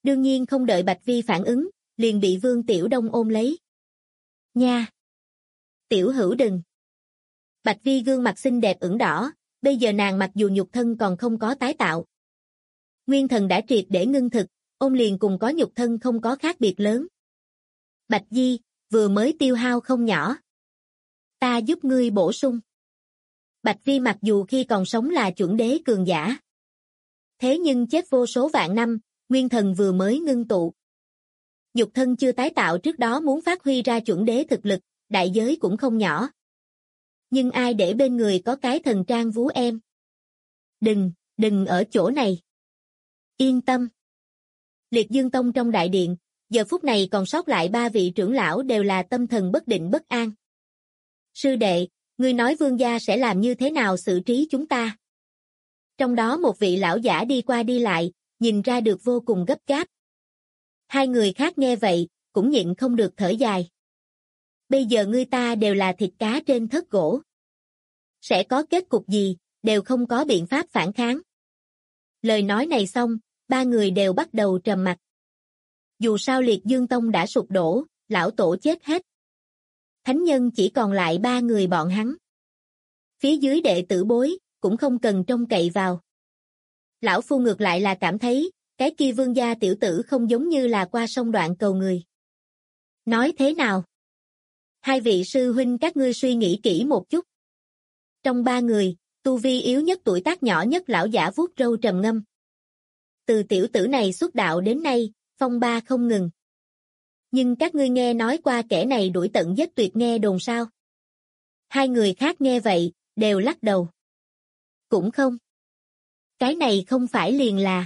Đương nhiên không đợi Bạch Vi phản ứng, liền bị Vương Tiểu Đông ôm lấy. Nha! Tiểu hữu đừng! Bạch Vi gương mặt xinh đẹp ửng đỏ, bây giờ nàng mặc dù nhục thân còn không có tái tạo. Nguyên thần đã triệt để ngưng thực, ôm liền cùng có nhục thân không có khác biệt lớn. Bạch Di, vừa mới tiêu hao không nhỏ. Ta giúp ngươi bổ sung. Bạch Vi mặc dù khi còn sống là chuẩn đế cường giả. Thế nhưng chết vô số vạn năm, nguyên thần vừa mới ngưng tụ. Nhục thân chưa tái tạo trước đó muốn phát huy ra chuẩn đế thực lực, đại giới cũng không nhỏ. Nhưng ai để bên người có cái thần trang vú em? Đừng ở chỗ này. Yên tâm. Liệt Dương Tông trong đại điện, giờ phút này còn sót lại 3 vị trưởng lão đều là tâm thần bất định bất an. Sư đệ, ngươi nói Vương gia sẽ làm như thế nào xử trí chúng ta? Trong đó một vị lão giả đi qua đi lại, nhìn ra được vô cùng gấp gáp. Hai người khác nghe vậy, cũng nhịn không được thở dài. Bây giờ ngươi ta đều là thịt cá trên thớt gỗ. Sẽ có kết cục gì, đều không có biện pháp phản kháng. Lời nói này xong, 3 người đều bắt đầu trầm mặc. Dù sao Liệt Dương Tông đã sụp đổ, lão tổ chết hết. Thánh nhân chỉ còn lại 3 người bọn hắn. Phía dưới đệ tử bối, cũng không cần trông cậy vào. Lão phu ngược lại là cảm thấy, cái kia Vương gia tiểu tử không giống như là qua sông đoạn cầu người. Nói thế nào? Hai vị sư huynh các ngươi suy nghĩ kỹ một chút. Trong 3 người, tu vi yếu nhất tuổi tác nhỏ nhất lão giả vuốt râu trầm ngâm. Từ tiểu tử này xuất đạo đến nay, phong ba không ngừng. Nhưng các ngươi nghe nói qua kẻ này đuổi tận giết tuyệt nghe đồn sao? Hai người khác nghe vậy, đều lắc đầu. Cũng không. Cái này không phải liền là.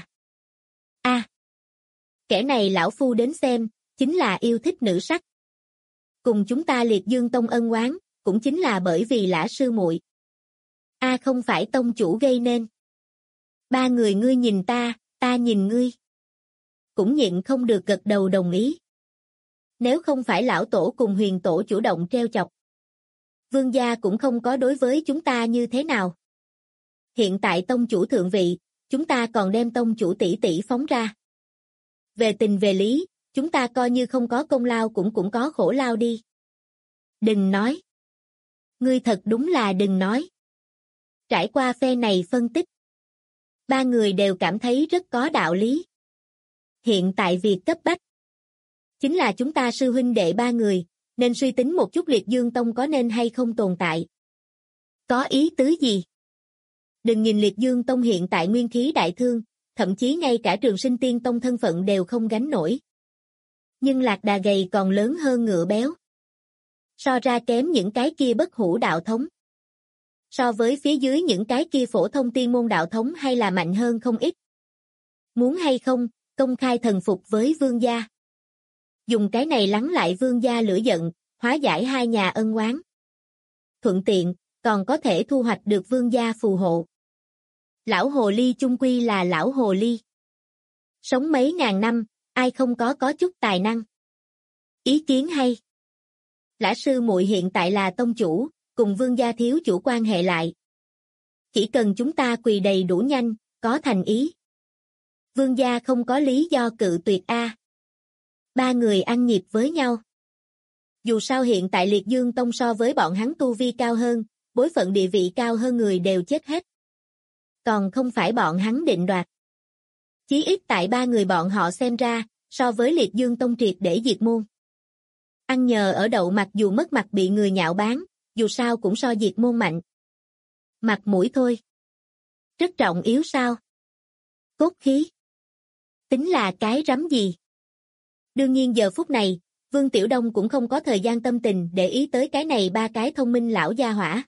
Kẻ này lão phu đến xem, chính là yêu thích nữ sắc. Cùng chúng ta Liệt Dương Tông ân oán, cũng chính là bởi vì lã sư muội. Không phải tông chủ gây nên. 3 người ngươi nhìn ta, ta nhìn ngươi. Cũng nhịn không được gật đầu đồng ý. Nếu không phải lão tổ cùng huyền tổ chủ động treo chọc. Vương gia cũng không có đối với chúng ta như thế nào. Hiện tại tông chủ thượng vị, chúng ta còn đem tông chủ tỷ tỷ phóng ra. Về tình về lý, chúng ta coi như không có công lao cũng có khổ lao đi. Đừng nói. Ngươi thật đúng là đừng nói. Trải qua phe này phân tích. 3 người đều cảm thấy rất có đạo lý. Hiện tại việc cấp bách. Chính là chúng ta sư huynh đệ 3 người, nên suy tính một chút Liệt Dương Tông có nên hay không tồn tại. Có ý tứ gì? Đừng nhìn Liệt Dương Tông hiện tại nguyên khí đại thương, thậm chí ngay cả Trường Sinh Tiên Tông thân phận đều không gánh nổi. Nhưng lạc đà gầy còn lớn hơn ngựa béo. So ra kém những cái kia bất hủ đạo thống. So với phía dưới những cái kia phổ thông tiên môn đạo thống hay là mạnh hơn không ít. Muốn hay không, công khai thần phục với vương gia. Dùng cái này lắng lại vương gia lửa giận, hóa giải hai nhà ân oán. Thuận tiện, còn có thể thu hoạch được vương gia phù hộ. Lão hồ ly chung quy là lão hồ ly. Sống mấy ngàn năm, ai không có chút tài năng. Ý kiến hay. Lã sư muội hiện tại là tông chủ, cùng vương gia thiếu chủ quan hệ lại. Chỉ cần chúng ta quỳ đầy đủ nhanh, có thành ý. Vương gia không có lý do cự tuyệt a. 3 người ăn nhịp với nhau. Dù sao hiện tại Liệt Dương Tông so với bọn hắn tu vi cao hơn, bối phận địa vị cao hơn người đều chết hết. Còn không phải bọn hắn định đoạt. Chí ít tại 3 người bọn họ xem ra, so với Liệt Dương Tông triệt để diệt môn. Ăn nhờ ở đậu mặc dù mất mặt bị người nhạo báng, dù sao cũng so diệt môn mạnh. Mặt mũi thôi. Rất trọng yếu sao? Cốt khí. Tính là cái rắm gì? Đương nhiên giờ phút này, Vương Tiểu Đông cũng không có thời gian tâm tình để ý tới cái này 3 cái thông minh lão gia hỏa.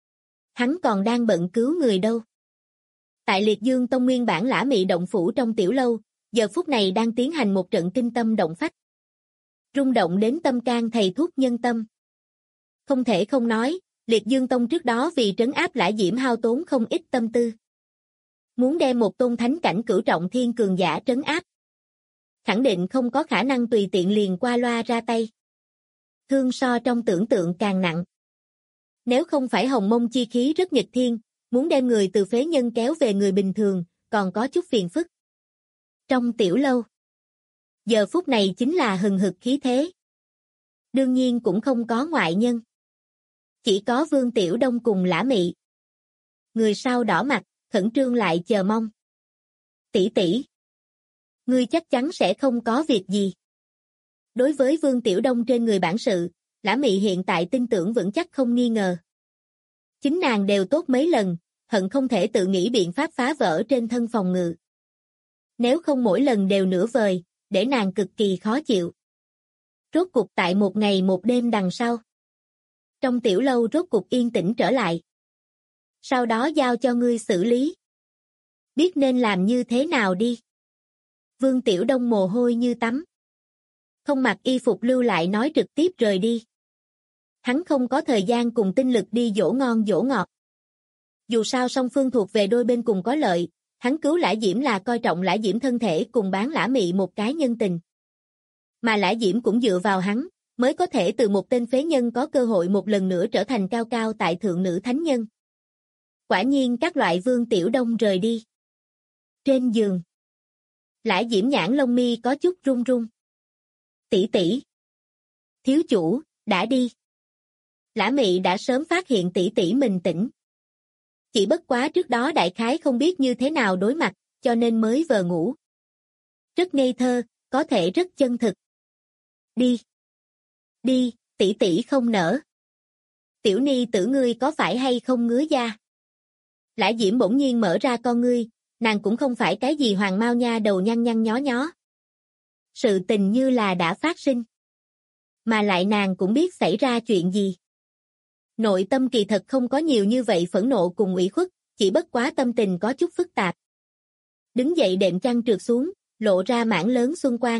Hắn còn đang bận cứu người đâu. Tại Liệt Dương Tông nguyên bản Lã Mị động phủ trong tiểu lâu, giờ phút này đang tiến hành một trận kinh tâm động phách. Rung động đến tâm can thầy thuốc nhân tâm. Không thể không nói, Liệt Dương Tông trước đó vì trấn áp Lã Diễm hao tốn không ít tâm tư. Muốn đem một tôn thánh cảnh cửu trọng thiên cường giả trấn áp. Khẳng định không có khả năng tùy tiện liền qua loa ra tay. Thương so trong tưởng tượng càng nặng. Nếu không phải hồng mông chi khí rất nghịch thiên, muốn đem người từ phế nhân kéo về người bình thường, còn có chút phiền phức. Trong tiểu lâu, Giờ phút này chính là hừng hực khí thế. Đương nhiên cũng không có ngoại nhân. Chỉ có Vương Tiểu Đông cùng Lã Mị. Người sau đỏ mặt, khẩn trương lại chờ mong. Tỷ tỷ, ngươi chắc chắn sẽ không có việc gì. Đối với Vương Tiểu Đông trên người bản sự, Lã Mị hiện tại tin tưởng vững chắc không nghi ngờ. Chính nàng đều tốt mấy lần, hận không thể tự nghĩ biện pháp phá vỡ trên thân phòng ngự. Nếu không mỗi lần đều nửa vời, để nàng cực kỳ khó chịu. Rốt cục tại một ngày một đêm đằng sau. Trong tiểu lâu rốt cục yên tĩnh trở lại. Sau đó giao cho ngươi xử lý. Biết nên làm như thế nào đi. Vương Tiểu Đông mồ hôi như tắm. Không mặc y phục lưu lại nói trực tiếp rời đi. Hắn không có thời gian cùng tinh lực đi dỗ ngon dỗ ngọt. Dù sao song phương thuộc về đôi bên cùng có lợi, hắn cứu Lã Diễm là coi trọng Lã Diễm thân thể cùng bán Lã Mị một cái nhân tình. Mà Lã Diễm cũng dựa vào hắn, mới có thể từ một tên phế nhân có cơ hội một lần nữa trở thành cao cao tại thượng nữ thánh nhân. Quả nhiên các loại Vương Tiểu Đông rời đi. Trên giường, Lã Diễm nhãn lông mi có chút run run. Tỷ tỷ, thiếu chủ, đã đi. Lã Mị đã sớm phát hiện tỷ tỷ mình tỉnh. Chỉ bất quá trước đó đại khái không biết như thế nào đối mặt, cho nên mới vờ ngủ. Rất ngây thơ, có thể rất chân thực. Đi. Đi, tỷ tỷ không nỡ. Tiểu ni tử ngươi có phải hay không ngứa da? Lã Diễm bỗng nhiên mở ra con ngươi, nàng cũng không phải cái gì hoàng mao nha đầu nhăn nhăn nhó nhó. Sự tình như là đã phát sinh. Mà lại nàng cũng biết xảy ra chuyện gì. Nội tâm kỳ thật không có nhiều như vậy phẫn nộ cùng ủy khuất, chỉ bất quá tâm tình có chút phức tạp. Đứng dậy đệm chăn trượt xuống, lộ ra mảng lớn xuân quang.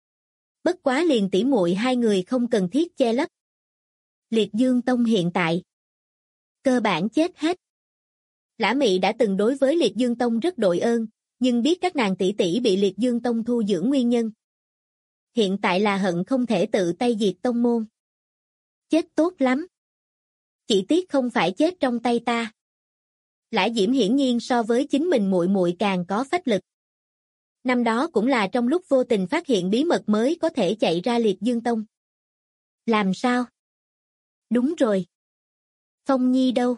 Bất quá liền tỉ muội hai người không cần thiết che lấp. Liệt Dương Tông hiện tại cơ bản chết hết. Lã Mị đã từng đối với Liệt Dương Tông rất đội ơn, nhưng biết các nàng tỷ tỷ bị Liệt Dương Tông thu dưỡng nguyên nhân. Hiện tại là hận không thể tự tay diệt tông môn. Chết tốt lắm. Chỉ tiếc không phải chết trong tay ta. Lã Diễm hiển nhiên so với chính mình muội muội càng có phách lực. Năm đó cũng là trong lúc vô tình phát hiện bí mật mới có thể chạy ra Liệt Dương Tông. Làm sao? Đúng rồi. Phong Nhi đâu?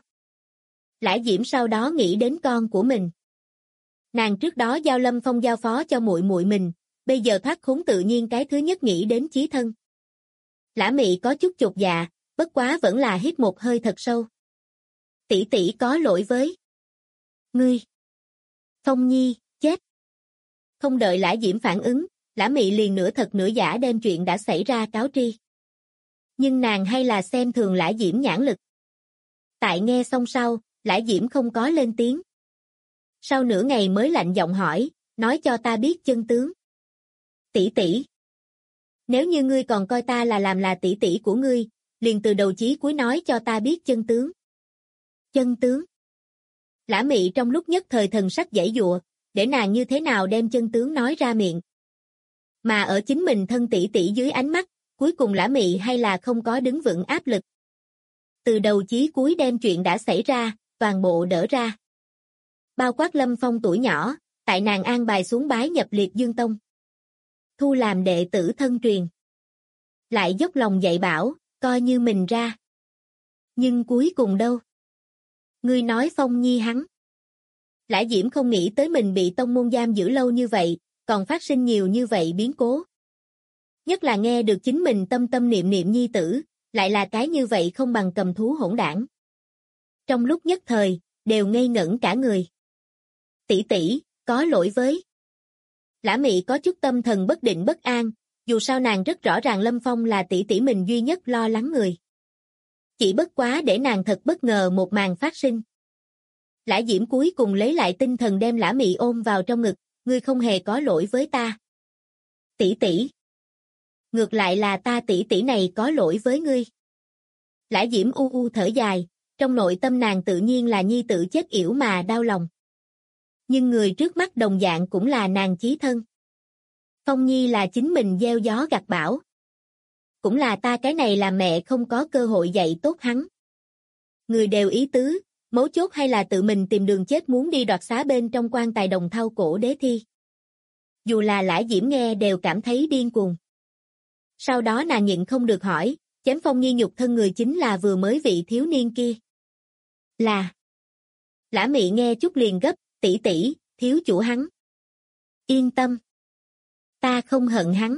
Lã Diễm sau đó nghĩ đến con của mình. Nàng trước đó giao Lâm Phong giao phó cho muội muội mình, bây giờ thoát khốn tự nhiên cái thứ nhất nghĩ đến chí thân. Lã Mị có chút chột dạ, bất quá vẫn là hít một hơi thật sâu. Tỷ tỷ có lỗi với ngươi. Phong Nhi, chết. Không đợi Lã Diễm phản ứng, Lã Mị liền nửa thật nửa giả đem chuyện đã xảy ra cáo tri. Nhưng nàng hay là xem thường Lã Diễm nhãn lực. Tại nghe xong sau, Lã Diễm không có lên tiếng. Sau nửa ngày mới lạnh giọng hỏi, nói cho ta biết chân tướng. Tỷ tỷ. Nếu như ngươi còn coi ta là làm là tỷ tỷ của ngươi, liền từ đầu chí cuối nói cho ta biết chân tướng. Chân tướng. Lã Mị trong lúc nhất thời thần sắc giãy giụa, để nàng như thế nào đem chân tướng nói ra miệng. Mà ở chính mình thân tỷ tỷ dưới ánh mắt, cuối cùng Lã Mị hay là không có đứng vững áp lực. Từ đầu chí cuối đem chuyện đã xảy ra, toàn bộ đỡ ra. Bao quát Lâm Phong tuổi nhỏ, tại nàng an bài xuống bái nhập Liệt Dương Tông. Thu làm đệ tử thân truyền. Lại dốc lòng dạy bảo, coi như mình ra. Nhưng cuối cùng đâu? Ngươi nói Phong Nhi hắn. Lã Diễm không nghĩ tới mình bị tông môn giam giữ lâu như vậy, còn phát sinh nhiều như vậy biến cố. Nhất là nghe được chính mình tâm tâm niệm niệm nhi tử, lại là cái như vậy không bằng cầm thú hỗn đảng. Trong lúc nhất thời, đều ngây ngẩn cả người. Tỷ tỷ, có lỗi với. Lã Mị có chút tâm thần bất định bất an, dù sao nàng rất rõ ràng Lâm Phong là tỷ tỷ mình duy nhất lo lắng người. Chỉ bất quá để nàng thật bất ngờ một màn phát sinh. Lã Diễm cuối cùng lấy lại tinh thần đem Lã Mị ôm vào trong ngực, ngươi không hề có lỗi với ta. Tỷ tỷ. Ngược lại là ta tỷ tỷ này có lỗi với ngươi. Lã Diễm u u thở dài, trong nội tâm nàng tự nhiên là nhi tử chết yểu mà đau lòng. Nhưng người trước mắt đồng dạng cũng là nàng chí thân. Phong Nhi là chính mình gieo gió gặt bão. Cũng là ta cái này là mẹ không có cơ hội dạy tốt hắn. Người đều ý tứ, mấu chốt hay là tự mình tìm đường chết muốn đi đoạt xá bên trong quan tài đồng thau cổ đế thi. Dù là Lã Diễm nghe đều cảm thấy điên cuồng. Sau đó nàng nhịn không được hỏi, chém Phong Nhi nhục thân người chính là vừa mới vị thiếu niên kia. Là. Lã Mị nghe chút liền gấp, tỷ tỷ, thiếu chủ hắn. Yên tâm. Ta không hận hắn.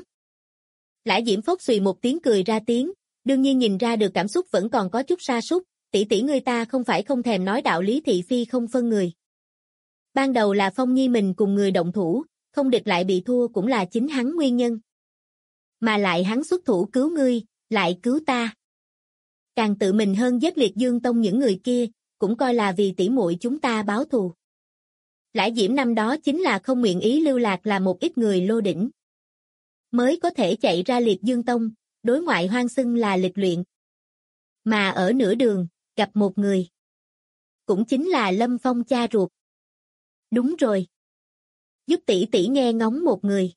Lã Diễm phốc xùy một tiếng cười ra tiếng, đương nhiên nhìn ra được cảm xúc vẫn còn có chút sa sút, tỷ tỷ người ta không phải không thèm nói đạo lý thị phi không phân người. Ban đầu là Phong Nhi mình cùng người động thủ, không địch lại bị thua cũng là chính hắn nguyên nhân. Mà lại hắn xuất thủ cứu ngươi, lại cứu ta. Càng tự mình hơn giết Liệt Dương Tông những người kia, cũng coi là vì tỷ muội chúng ta báo thù. Lã Diễm năm đó chính là không nguyện ý lưu lạc là một ít người lô đỉnh. Mới có thể chạy ra Liệt Dương Tông, đối ngoại hoang xưng là lịch luyện. Mà ở nửa đường, gặp một người. Cũng chính là Lâm Phong cha ruột. Đúng rồi. Giúp tỷ tỷ nghe ngóng một người.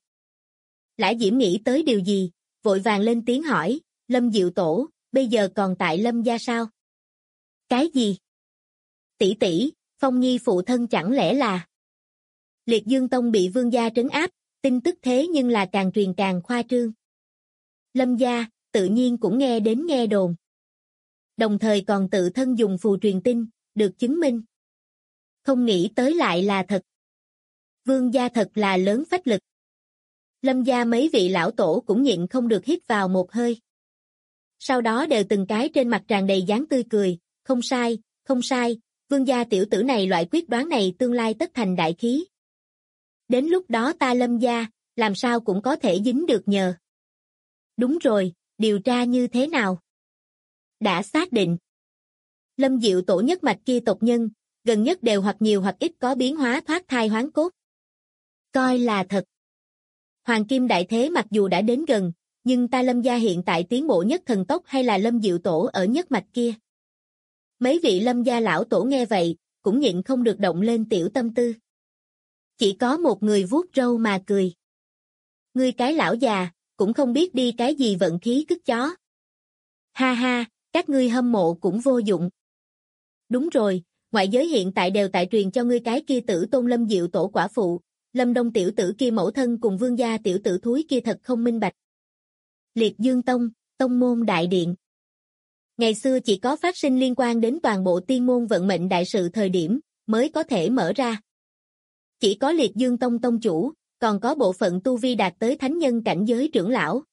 Lã Diễm nghĩ tới điều gì, vội vàng lên tiếng hỏi, Lâm Diệu Tổ, bây giờ còn tại Lâm gia sao? Cái gì? Tỷ tỷ, Phong Nhi phụ thân chẳng lẽ là... Liệt Dương Tông bị vương gia trấn áp, tin tức thế nhưng là càng truyền càng khoa trương. Lâm gia, tự nhiên cũng nghe đến nghe đồn. Đồng thời còn tự thân dùng phù truyền tin, được chứng minh. Không nghĩ tới lại là thật. Vương gia thật là lớn phách lực. Lâm gia mấy vị lão tổ cũng nhịn không được hít vào một hơi. Sau đó đều từng cái trên mặt tràn đầy dáng tươi cười, không sai, vương gia tiểu tử này loại quyết đoán này tương lai tất thành đại khí. Đến lúc đó ta Lâm gia, làm sao cũng có thể dính được nhờ. Đúng rồi, điều tra như thế nào? Đã xác định. Lâm Diệu Tổ nhất mạch kia tộc nhân, gần nhất đều hoặc nhiều hoặc ít có biến hóa thoát thai hoán cốt. Coi là thật. Hoàng Kim Đại Thế mặc dù đã đến gần, nhưng ta Lâm gia hiện tại tiến bộ nhất thần tốc hay là Lâm Diệu Tổ ở nhất mạch kia. Mấy vị Lâm gia lão tổ nghe vậy, cũng nhịn không được động lên tiểu tâm tư. Chỉ có một người vuốt râu mà cười. Ngươi cái lão già, cũng không biết đi cái gì vận khí cứt chó. Ha ha, các ngươi hâm mộ cũng vô dụng. Đúng rồi, ngoại giới hiện tại đều tại truyền cho ngươi cái kia tử tôn Lâm Diệu Tổ quả phụ, Lâm Đông tiểu tử kia mẫu thân cùng vương gia tiểu tử thúi kia thật không minh bạch. Liệt Dương Tông, tông môn đại điện. Ngày xưa chỉ có phát sinh liên quan đến toàn bộ tiên môn vận mệnh đại sự thời điểm, mới có thể mở ra. Chỉ có Liệt Dương Tông tông chủ, còn có bộ phận tu vi đạt tới thánh nhân cảnh giới trưởng lão,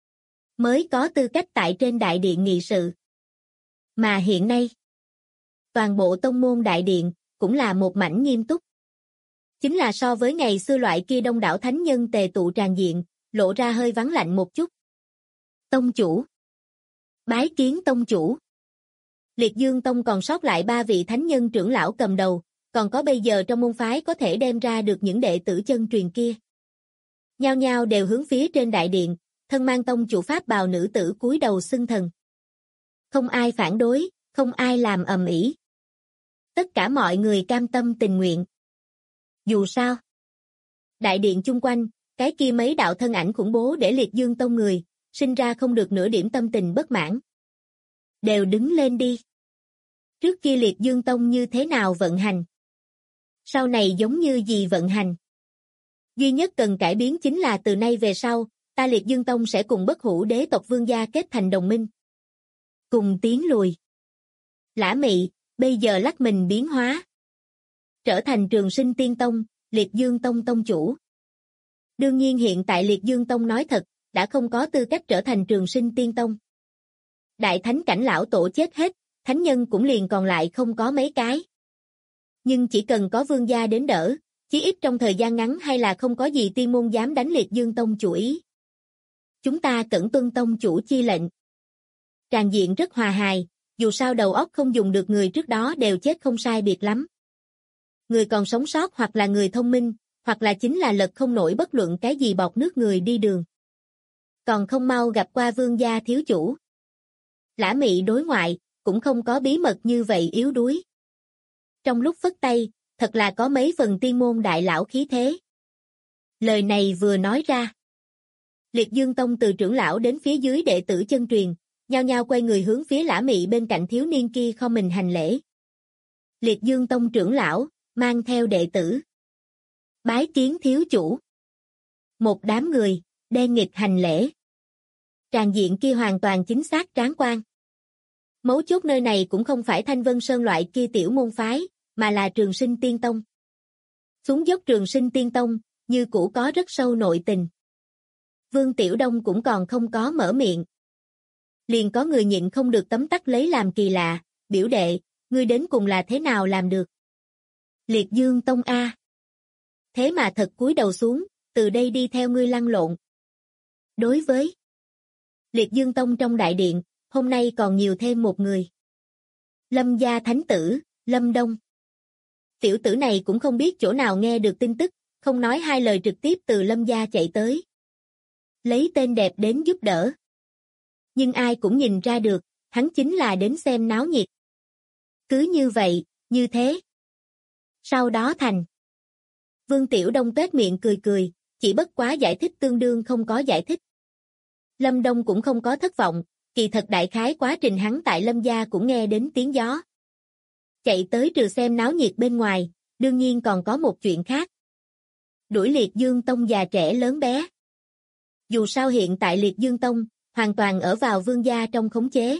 mới có tư cách tại trên đại điện nghị sự. Mà hiện nay, toàn bộ tông môn đại điện, cũng là một mảnh nghiêm túc. Chính là so với ngày xưa loại kia đông đảo thánh nhân tề tụ tràn diện, lộ ra hơi vắng lạnh một chút. Tông chủ. Bái kiến tông chủ. Liệt Dương Tông còn sót lại 3 vị thánh nhân trưởng lão cầm đầu, còn có bây giờ trong môn phái có thể đem ra được những đệ tử chân truyền kia. Nhao nhao đều hướng phía trên đại điện, thân mang tông chủ pháp bào nữ tử cúi đầu xưng thần. Không ai phản đối, không ai làm ầm ĩ. Tất cả mọi người cam tâm tình nguyện. Dù sao, đại điện chung quanh, cái kia mấy đạo thân ảnh khủng bố để Liệt Dương Tông người, sinh ra không được nửa điểm tâm tình bất mãn. Đều đứng lên đi. Trước kia Liệt Dương Tông như thế nào vận hành? Sau này giống như gì vận hành? Duy nhất cần cải biến chính là từ nay về sau, ta Liệt Dương Tông sẽ cùng Bất Hủ đế tộc vương gia kết thành đồng minh. Cùng tiến lùi. Lã Mị, bây giờ lắc mình biến hóa. Trở thành Trường Sinh Tiên Tông, Liệt Dương Tông tông chủ. Đương nhiên hiện tại Liệt Dương Tông nói thật, đã không có tư cách trở thành Trường Sinh Tiên Tông. Đại thánh cảnh lão tổ chết hết, thánh nhân cũng liền còn lại không có mấy cái. Nhưng chỉ cần có vương gia đến đỡ, chí ít trong thời gian ngắn hay là không có gì tiên môn dám đánh Liệt Dương Tông chủ ý. Chúng ta cẩn tuân tông chủ chi lệnh. Tràn diện rất hòa hài, dù sao đầu óc không dùng được người trước đó đều chết không sai biệt lắm. Người còn sống sót hoặc là người thông minh, hoặc là chính là lật không nổi bất luận cái gì bọt nước người đi đường. Còn không mau gặp qua vương gia thiếu chủ. Lã Mị đối ngoại, cũng không có bí mật như vậy yếu đuối. Trong lúc phất tay, thật là có mấy phần tiên môn đại lão khí thế. Lời này vừa nói ra. Liệt Dương Tông từ trưởng lão đến phía dưới đệ tử chân truyền, nhao nhao quay người hướng phía Lã Mị bên cạnh thiếu niên kia không mình hành lễ. Liệt Dương Tông trưởng lão, mang theo đệ tử. Bái kiến thiếu chủ. Một đám người, đen nghịt hành lễ. Tràng diện kia hoàn toàn chính xác tráng quan. Mấu chốt nơi này cũng không phải Thanh Vân Sơn loại kia tiểu môn phái, mà là Trường Sinh Tiên Tông. Xuống dốc Trường Sinh Tiên Tông, như cũ có rất sâu nội tình. Vương Tiểu Đông cũng còn không có mở miệng. Liền có người nhịn không được tấm tắc lấy làm kỳ lạ, biểu đệ, ngươi đến cùng là thế nào làm được? Liệt Dương Tông A. Thế mà thật cúi đầu xuống, từ đây đi theo ngươi lăn lộn. Đối với Liệt Dương Tông trong đại điện, hôm nay còn nhiều thêm một người. Lâm gia thánh tử, Lâm Đông. Tiểu tử này cũng không biết chỗ nào nghe được tin tức, không nói hai lời trực tiếp từ Lâm gia chạy tới. Lấy tên đẹp đến giúp đỡ. Nhưng ai cũng nhìn ra được, hắn chính là đến xem náo nhiệt. Cứ như vậy, như thế. Sau đó thành. Vương Tiểu Đông tuét miệng cười cười, chỉ bất quá giải thích tương đương không có giải thích. Lâm Đông cũng không có thất vọng, kỳ thật đại khái quá trình hắn tại Lâm gia cũng nghe đến tiếng gió. Chạy tới trừ xem náo nhiệt bên ngoài, đương nhiên còn có một chuyện khác. Đuổi Liệt Dương Tông già trẻ lớn bé. Dù sao hiện tại Liệt Dương Tông, hoàn toàn ở vào vương gia trong khống chế.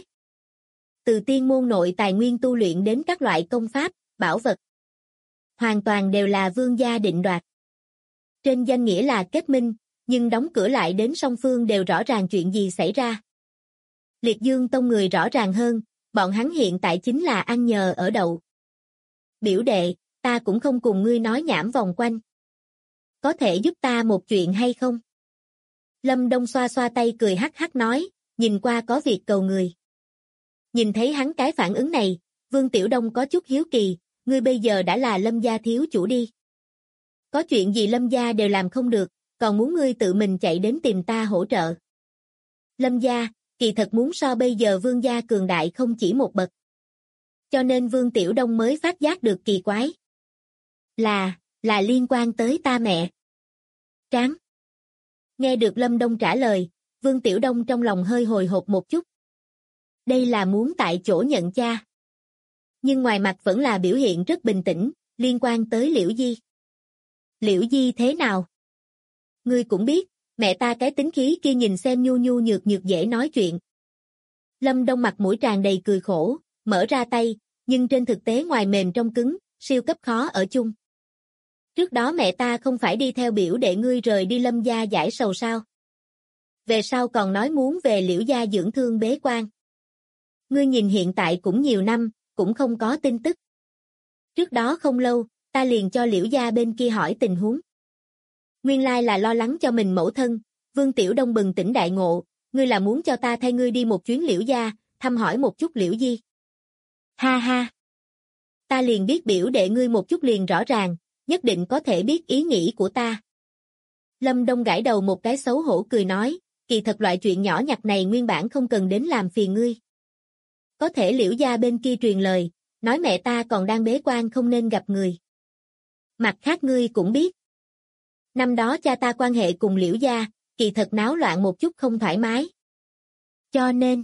Từ tiên môn nội tài nguyên tu luyện đến các loại công pháp, bảo vật. Hoàn toàn đều là vương gia định đoạt. Trên danh nghĩa là kết minh, nhưng đóng cửa lại đến song phương đều rõ ràng chuyện gì xảy ra. Liệt Dương Tông người rõ ràng hơn, bọn hắn hiện tại chính là ăn nhờ ở đậu. Biểu đệ, ta cũng không cùng ngươi nói nhảm vòng quanh. Có thể giúp ta một chuyện hay không? Lâm Đông xoa xoa tay cười hắc hắc nói, nhìn qua có việc cầu người. Nhìn thấy hắn cái phản ứng này, Vương Tiểu Đông có chút hiếu kỳ, ngươi bây giờ đã là Lâm gia thiếu chủ đi. Có chuyện gì Lâm gia đều làm không được, còn muốn ngươi tự mình chạy đến tìm ta hỗ trợ. Lâm gia, kỳ thật muốn so bây giờ vương gia cường đại không chỉ một bậc. Cho nên Vương Tiểu Đông mới phát giác được kỳ quái. Là liên quan tới ta mẹ. Tráng. Nghe được Lâm Đông trả lời, Vương Tiểu Đông trong lòng hơi hồi hộp một chút. Đây là muốn tại chỗ nhận cha. Nhưng ngoài mặt vẫn là biểu hiện rất bình tĩnh, liên quan tới Liễu Di. Liễu Di thế nào? Ngươi cũng biết, mẹ ta cái tính khí kia nhìn xem nhu nhu nhược nhược dễ nói chuyện. Lâm Đông mặt mũi tràn đầy cười khổ, mở ra tay, nhưng trên thực tế ngoài mềm trong cứng, siêu cấp khó ở chung. Trước đó mẹ ta không phải đi theo biểu đệ ngươi rời đi Lâm gia giải sầu sao? Về sau còn nói muốn về Liễu gia dưỡng thương bế quan. Ngươi nhìn hiện tại cũng nhiều năm, cũng không có tin tức. Trước đó không lâu, ta liền cho Liễu gia bên kia hỏi tình huống. Nguyên lai là lo lắng cho mình mẫu thân, Vương Tiểu Đông bừng tỉnh đại ngộ, ngươi là muốn cho ta thay ngươi đi một chuyến Liễu gia, thăm hỏi một chút Liễu Di. Ha ha. Ta liền biết biểu đệ ngươi một chút liền rõ ràng, nhất định có thể biết ý nghĩ của ta. Lâm Đông gãi đầu một cái xấu hổ cười nói, kỳ thật loại chuyện nhỏ nhặt này nguyên bản không cần đến làm phiền ngươi. Có thể Liễu gia bên kia truyền lời, nói mẹ ta còn đang bế quan không nên gặp người. Mặt khác ngươi cũng biết. Năm đó cha ta quan hệ cùng Liễu gia, kỳ thật náo loạn một chút không thoải mái. Cho nên,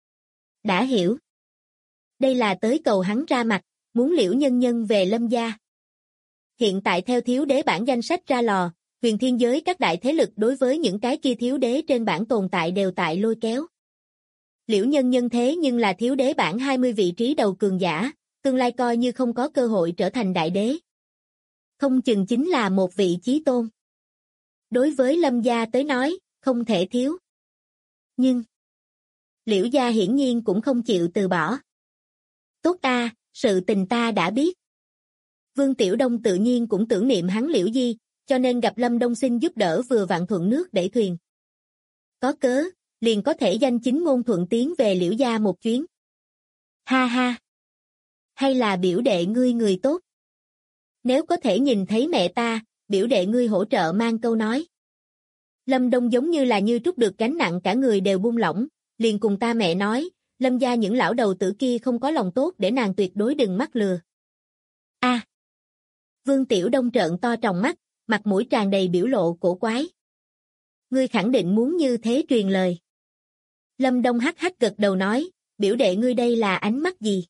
đã hiểu. Đây là tới cầu hắn ra mặt, muốn Liễu nhân nhân về Lâm gia. Hiện tại theo thiếu đế bản danh sách ra lò, huyền thiên giới các đại thế lực đối với những cái kia thiếu đế trên bản tồn tại đều tại lôi kéo. Liễu nhân nhân thế nhưng là thiếu đế bản 20 vị trí đầu cường giả, tương lai coi như không có cơ hội trở thành đại đế. Không chừng chính là một vị chí tôn. Đối với Lâm gia tới nói, không thể thiếu. Nhưng, Liễu gia hiển nhiên cũng không chịu từ bỏ. Tốt a, sự tình ta đã biết. Vương Tiểu Đông tự nhiên cũng tưởng niệm hắn Liễu Di, cho nên gặp Lâm Đông xin giúp đỡ vừa vặn thuận nước đẩy thuyền. Có cớ, liền có thể danh chính ngôn thuận tiến về Liễu gia một chuyến. Ha ha. Hay là biểu đệ ngươi người tốt. Nếu có thể nhìn thấy mẹ ta, biểu đệ ngươi hỗ trợ mang câu nói. Lâm Đông giống như là như trút được gánh nặng cả người đều buông lỏng, liền cùng ta mẹ nói, Lâm gia những lão đầu tử kia không có lòng tốt để nàng tuyệt đối đừng mắc lừa. A. Vương Tiểu Đông trợn to tròng mắt, mặt mũi tràn đầy biểu lộ cổ quái. Ngươi khẳng định muốn như thế truyền lời. Lâm Đông hắc hắc gật đầu nói, biểu đệ ngươi đây là ánh mắt gì?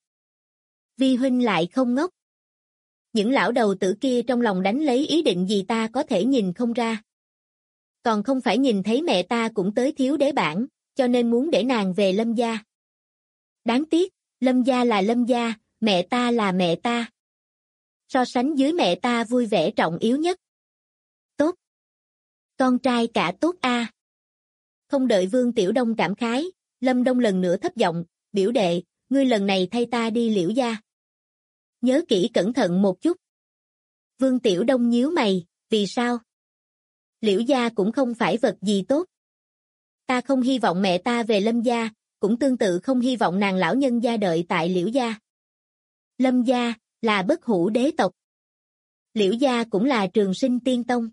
Vi huynh lại không ngốc. Những lão đầu tử kia trong lòng đánh lấy ý định gì ta có thể nhìn không ra. Còn không phải nhìn thấy mẹ ta cũng tới thiếu đế bản, cho nên muốn để nàng về Lâm gia. Đáng tiếc, Lâm gia là Lâm gia, mẹ ta là mẹ ta. So sánh dưới mẹ ta vui vẻ trọng yếu nhất. Tốt. Con trai cả tốt a. Không đợi Vương Tiểu Đông cảm khái, Lâm Đông lần nữa thấp giọng, biểu đệ, ngươi lần này thay ta đi Liễu gia. Nhớ kỹ cẩn thận một chút. Vương Tiểu Đông nhíu mày, vì sao? Liễu gia cũng không phải vật gì tốt. Ta không hy vọng mẹ ta về Lâm gia, cũng tương tự không hy vọng nàng lão nhân gia đợi tại Liễu gia. Lâm gia là bất hủ đế tộc. Liễu gia cũng là trường sinh tiên tông.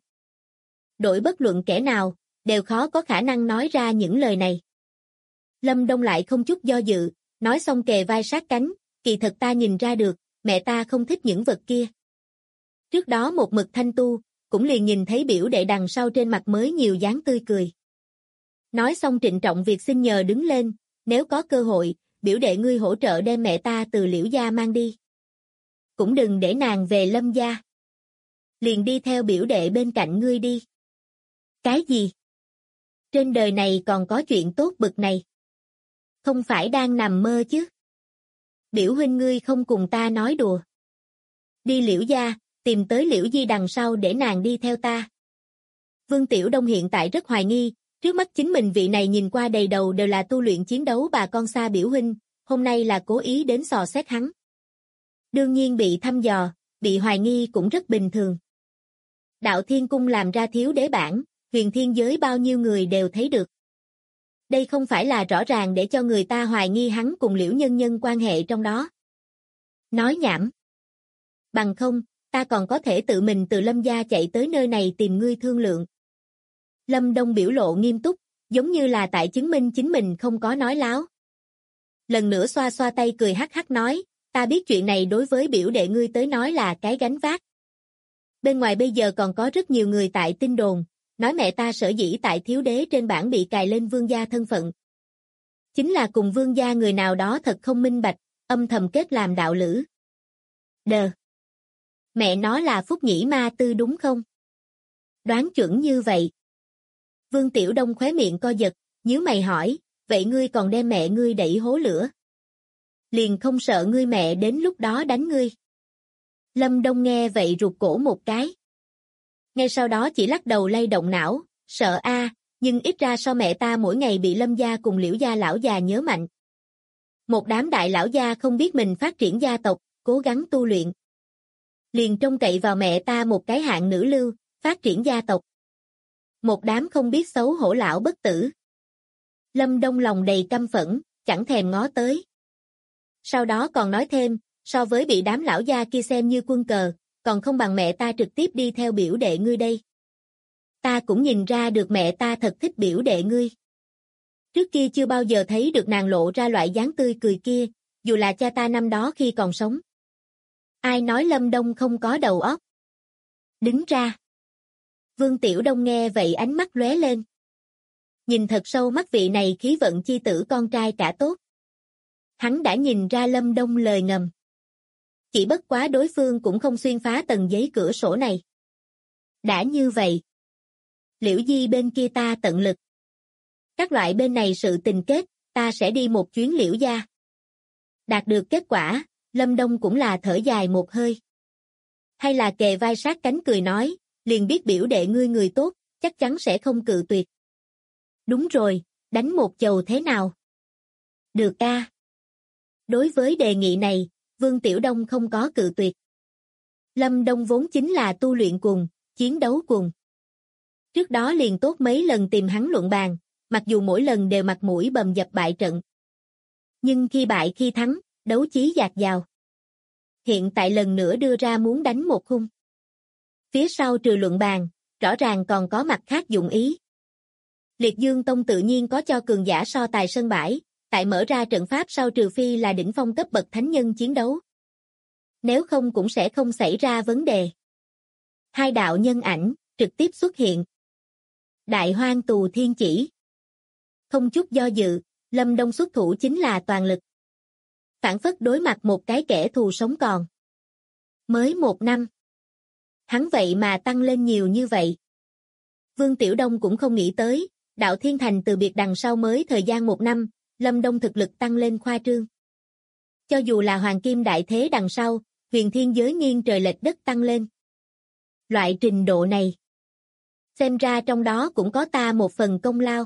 Đổi bất luận kẻ nào, đều khó có khả năng nói ra những lời này. Lâm Đông lại không chút do dự, nói xong kề vai sát cánh, kỳ thật ta nhìn ra được, mẹ ta không thích những vật kia. Trước đó một mực thanh tu, cũng liền nhìn thấy biểu đệ đằng sau trên mặt mới nhiều dáng tươi cười. Nói xong trịnh trọng việc xin nhờ đứng lên, nếu có cơ hội, biểu đệ ngươi hỗ trợ đem mẹ ta từ Liễu gia mang đi. Cũng đừng để nàng về Lâm gia. Liền đi theo biểu đệ bên cạnh ngươi đi. Cái gì? Trên đời này còn có chuyện tốt bực này. Không phải đang nằm mơ chứ? Biểu huynh ngươi không cùng ta nói đùa. Đi Liễu gia, tìm tới Liễu Di đằng sau để nàng đi theo ta. Vương Tiểu Đông hiện tại rất hoài nghi, trước mắt chính mình vị này nhìn qua đầy đầu đều là tu luyện chiến đấu bà con xa biểu huynh, hôm nay là cố ý đến dò xét hắn. Đương nhiên bị thăm dò, bị hoài nghi cũng rất bình thường. Đạo Thiên Cung làm ra thiếu đế bản, huyền thiên giới bao nhiêu người đều thấy được. Đây không phải là rõ ràng để cho người ta hoài nghi hắn cùng Liễu Nhân Nhân quan hệ trong đó. Nói nhảm. Bằng không, ta còn có thể tự mình từ Lâm gia chạy tới nơi này tìm ngươi thương lượng. Lâm Đông biểu lộ nghiêm túc, giống như là tại chứng minh chính mình không có nói láo. Lần nữa xoa xoa tay cười hắc hắc nói, ta biết chuyện này đối với biểu đệ ngươi tới nói là cái gánh vác. Bên ngoài bây giờ còn có rất nhiều người tại tin đồn, nói mẹ ta sở dĩ tại thiếu đế trên bảng bị cài lên vương gia thân phận. Chính là cùng vương gia người nào đó thật không minh bạch, âm thầm kết làm đạo lữ. Đờ. Mẹ nó là Phúc Nhĩ Ma Tư đúng không? Đoán chuẩn như vậy. Vương Tiểu Đông khóe miệng co giật, nhíu mày hỏi, vậy ngươi còn đem mẹ ngươi đẩy hố lửa? Liền không sợ ngươi mẹ đến lúc đó đánh ngươi? Lâm Đông nghe vậy rụt cổ một cái. Ngay sau đó chỉ lắc đầu lay động não, sợ a, nhưng ít ra so mẹ ta mỗi ngày bị Lâm gia cùng Liễu gia lão già nhớ mạnh. Một đám đại lão gia không biết mình phát triển gia tộc, cố gắng tu luyện. Liền trông cậy vào mẹ ta một cái hạng nữ lưu, phát triển gia tộc. Một đám không biết xấu hổ lão bất tử. Lâm Đông lòng đầy căm phẫn, chẳng thèm ngó tới. Sau đó còn nói thêm, so với bị đám lão gia kia xem như quân cờ, còn không bằng mẹ ta trực tiếp đi theo biểu đệ ngươi đây. Ta cũng nhìn ra được mẹ ta thật thích biểu đệ ngươi. Trước kia chưa bao giờ thấy được nàng lộ ra loại dáng tươi cười kia, dù là cha ta năm đó khi còn sống. Ai nói Lâm Đông không có đầu óc? Đứng ra. Vương Tiểu Đông nghe vậy ánh mắt lóe lên. Nhìn thật sâu mắt vị này khí vận chi tử con trai cả tốt. Hắn đã nhìn ra Lâm Đông lời ngầm. Chỉ bất quá đối phương cũng không xuyên phá tầng giấy cửa sổ này. Đã như vậy. Liễu Di bên kia ta tận lực. Các loại bên này sự tình kết, ta sẽ đi một chuyến Liễu gia. Đạt được kết quả, Lâm Đông cũng là thở dài một hơi. Hay là kề vai sát cánh cười nói, liền biết biểu đệ ngươi người tốt, chắc chắn sẽ không cự tuyệt. Đúng rồi, đánh một chầu thế nào? Được a. Đối với đề nghị này, Vương Tiểu Đông không có cự tuyệt. Lâm Đông vốn chính là tu luyện cùng, chiến đấu cùng. Trước đó liền tốt mấy lần tìm hắn luận bàn, mặc dù mỗi lần đều mặt mũi bầm dập bại trận. Nhưng khi bại khi thắng, đấu chí dạt dào. Hiện tại lần nữa đưa ra muốn đánh một khung. Phía sau trừ luận bàn, rõ ràng còn có mặt khác dụng ý. Liệt Dương Tông tự nhiên có cho cường giả so tài sân bãi, tại mở ra trận pháp sau trừ phi là đỉnh phong cấp bậc thánh nhân chiến đấu. Nếu không cũng sẽ không xảy ra vấn đề. Hai đạo nhân ảnh, trực tiếp xuất hiện. Đại Hoang Tù Thiên Chỉ. Không chút do dự, Lâm Đông xuất thủ chính là toàn lực. Phản phất đối mặt một cái kẻ thù sống còn. Mới một năm. Hắn vậy mà tăng lên nhiều như vậy. Vương Tiểu Đông cũng không nghĩ tới, Đạo Thiên Thành từ biệt đằng sau mới thời gian 1 năm, Lâm Đông thực lực tăng lên khoa trương. Cho dù là Hoàng Kim Đại Thế đằng sau, huyền thiên giới nghiêng trời lệch đất tăng lên. Loại trình độ này. Xem ra trong đó cũng có ta một phần công lao.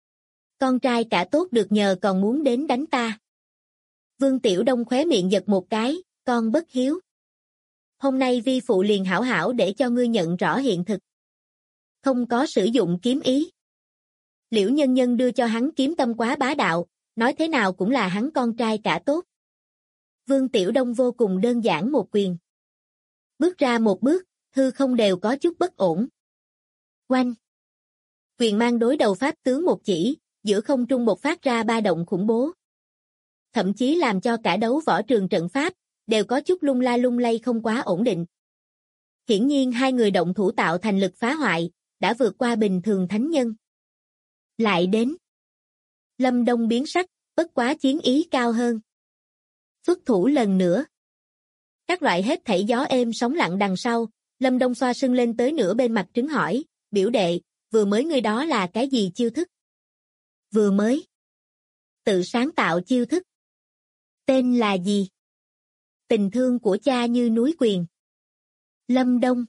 Con trai cả tốt được nhờ còn muốn đến đánh ta. Vương Tiểu Đông khóe miệng giật một cái, con bất hiếu. Hôm nay vi phụ liền hảo hảo để cho ngươi nhận rõ hiện thực. Không có sử dụng kiếm ý. Liễu Nhân Nhân đưa cho hắn kiếm tâm quá bá đạo, nói thế nào cũng là hắn con trai cả tốt. Vương Tiểu Đông vô cùng đơn giản một quyền. Bước ra một bước, hư không đều có chút bất ổn. Oanh! Quyền mang đối đầu pháp tướng một chỉ, giữa không trung bộc phát ra ba động khủng bố. Thậm chí làm cho cả đấu võ trường trận pháp, đều có chút lung la lung lay không quá ổn định. Hiển nhiên hai người động thủ tạo thành lực phá hoại, đã vượt qua bình thường thánh nhân. Lại đến. Lâm Đông biến sắc, bất quá chiến ý cao hơn. Xuất thủ lần nữa. Các loại hết thảy gió êm sóng lặng đằng sau, Lâm Đông xoa sưng lên tới nửa bên mặt trứng hỏi, biểu đệ, vừa mới ngươi đó là cái gì chiêu thức? Vừa mới. Tự sáng tạo chiêu thức. Tên là gì? Tình thương của cha như núi quyền. Lâm Đông.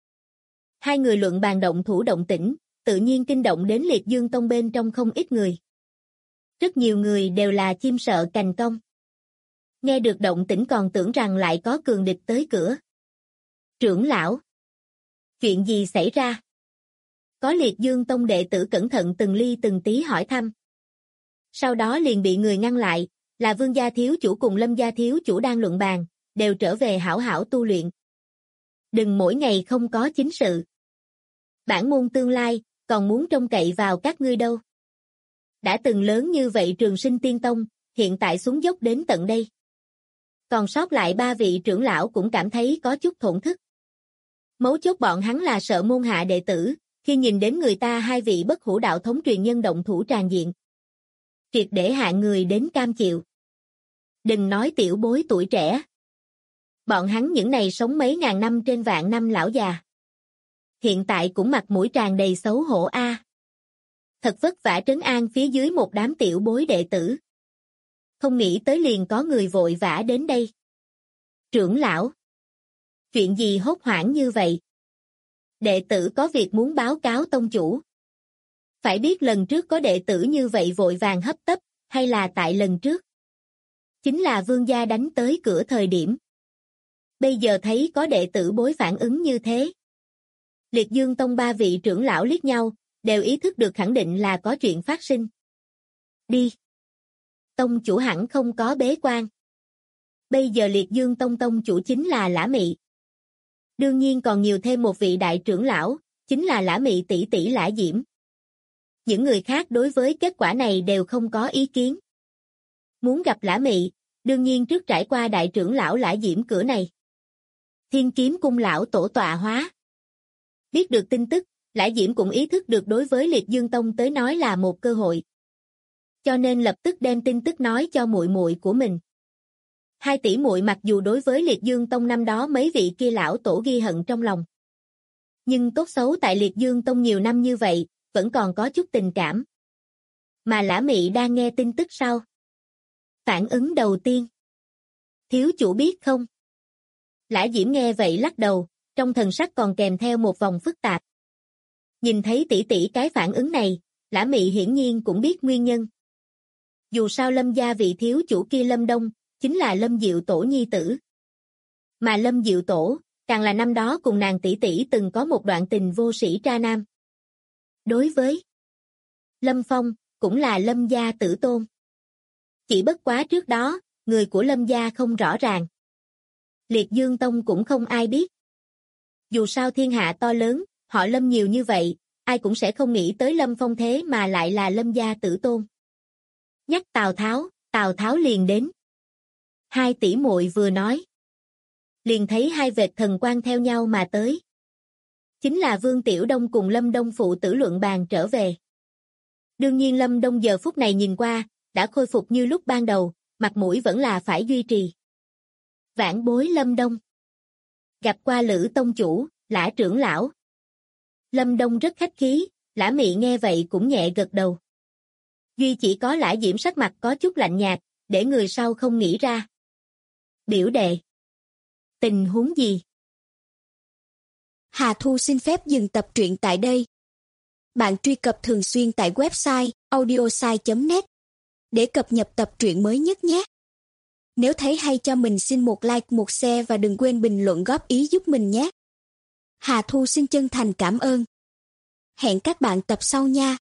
Hai người luận bàn động thủ động tĩnh, tự nhiên kinh động đến Liệt Dương Tông bên trong không ít người. Rất nhiều người đều là chim sợ cành cong. Nghe được động tĩnh còn tưởng rằng lại có cường địch tới cửa. Trưởng lão. Chuyện gì xảy ra? Có Liệt Dương Tông đệ tử cẩn thận từng ly từng tí hỏi thăm. Sau đó liền bị người ngăn lại, là Vương gia thiếu chủ cùng Lâm gia thiếu chủ đang luận bàn, đều trở về hảo hảo tu luyện. Đừng mỗi ngày không có chính sự. Bản môn tương lai, còn muốn trông cậy vào các ngươi đâu. Đã từng lớn như vậy Trường Sinh Tiên Tông, hiện tại xuống dốc đến tận đây. Còn sót lại 3 vị trưởng lão cũng cảm thấy có chút thổn thức. Mấu chốt bọn hắn là sợ môn hạ đệ tử, khi nhìn đến người ta 2 vị bất hủ đạo thống truyền nhân động thủ tràn diện. Triệt để hạ người đến cam chịu. Đừng nói tiểu bối tuổi trẻ. Bọn hắn những này sống mấy ngàn năm trên vạn năm lão già. Hiện tại cũng mặt mũi tràn đầy xấu hổ a. Thật vất vả trấn an phía dưới một đám tiểu bối đệ tử. Không nghĩ tới liền có người vội vã đến đây. Trưởng lão. Chuyện gì hốt hoảng như vậy? Đệ tử có việc muốn báo cáo tông chủ. Phải biết lần trước có đệ tử như vậy vội vàng hấp tấp, hay là tại lần trước? Chính là vương gia đánh tới cửa thời điểm. Bây giờ thấy có đệ tử bối phản ứng như thế. Liệt Dương Tông 3 vị trưởng lão liếc nhau, đều ý thức được khẳng định là có chuyện phát sinh. Đi. Tông chủ hẳn không có bế quan. Bây giờ Liệt Dương Tông tông chủ chính là Lã Mị. Đương nhiên còn nhiều thêm một vị đại trưởng lão, chính là Lã Mị tỷ tỷ Lã Diễm. Những người khác đối với kết quả này đều không có ý kiến. Muốn gặp Lã Mị, đương nhiên trước trải qua đại trưởng lão Lã Diễm cửa này. Thiên Kiếm Cung lão tổ tọa hóa. Biết được tin tức, Lã Diễm cũng ý thức được đối với Liệt Dương Tông tới nói là một cơ hội. Cho nên lập tức đem tin tức nói cho muội muội của mình. Hai tỷ muội mặc dù đối với Liệt Dương Tông năm đó mấy vị kia lão tổ ghi hận trong lòng. Nhưng tốt xấu tại Liệt Dương Tông nhiều năm như vậy, vẫn còn có chút tình cảm. Mà Lã Mị đang nghe tin tức sau. Phản ứng đầu tiên. Thiếu chủ biết không? Lã Diễm nghe vậy lắc đầu, trong thần sắc còn kèm theo một vòng phức tạp. Nhìn thấy tỷ tỷ cái phản ứng này, Lã Mị hiển nhiên cũng biết nguyên nhân. Dù sao Lâm gia vị thiếu chủ kia Lâm Đông, chính là Lâm Diệu Tổ nhi tử. Mà Lâm Diệu Tổ, càng là năm đó cùng nàng tỷ tỷ từng có một đoạn tình vô sĩ tra nam. Đối với Lâm Phong, cũng là Lâm gia tử tôn. Chỉ bất quá trước đó, người của Lâm gia không rõ ràng. Liệt Dương Tông cũng không ai biết. Dù sao thiên hạ to lớn, họ Lâm nhiều như vậy, ai cũng sẽ không nghĩ tới Lâm Phong thế mà lại là Lâm gia tử tôn. Nhắc Tào Tháo liền đến. Hai tỷ muội vừa nói. Liền thấy hai vệt thần quang theo nhau mà tới. Chính là Vương Tiểu Đông cùng Lâm Đông phụ tử luận bàn trở về. Đương nhiên Lâm Đông giờ phút này nhìn qua, đã khôi phục như lúc ban đầu, mặt mũi vẫn là phải duy trì. Vãn bối Lâm Đông. Gặp qua Lữ tông chủ, Lã trưởng lão. Lâm Đông rất khách khí, Lã Mị nghe vậy cũng nhẹ gật đầu. Duy chỉ có Lã Diễm sắc mặt có chút lạnh nhạt, để người sau không nghĩ ra. Biểu đệ. Tình huống gì? Hà Thu xin phép dừng tập truyện tại đây. Bạn truy cập thường xuyên tại website audiosai.net để cập nhật tập truyện mới nhất nhé. Nếu thấy hay cho mình xin một like, một share và đừng quên bình luận góp ý giúp mình nhé. Hà Thu xin chân thành cảm ơn. Hẹn các bạn tập sau nha.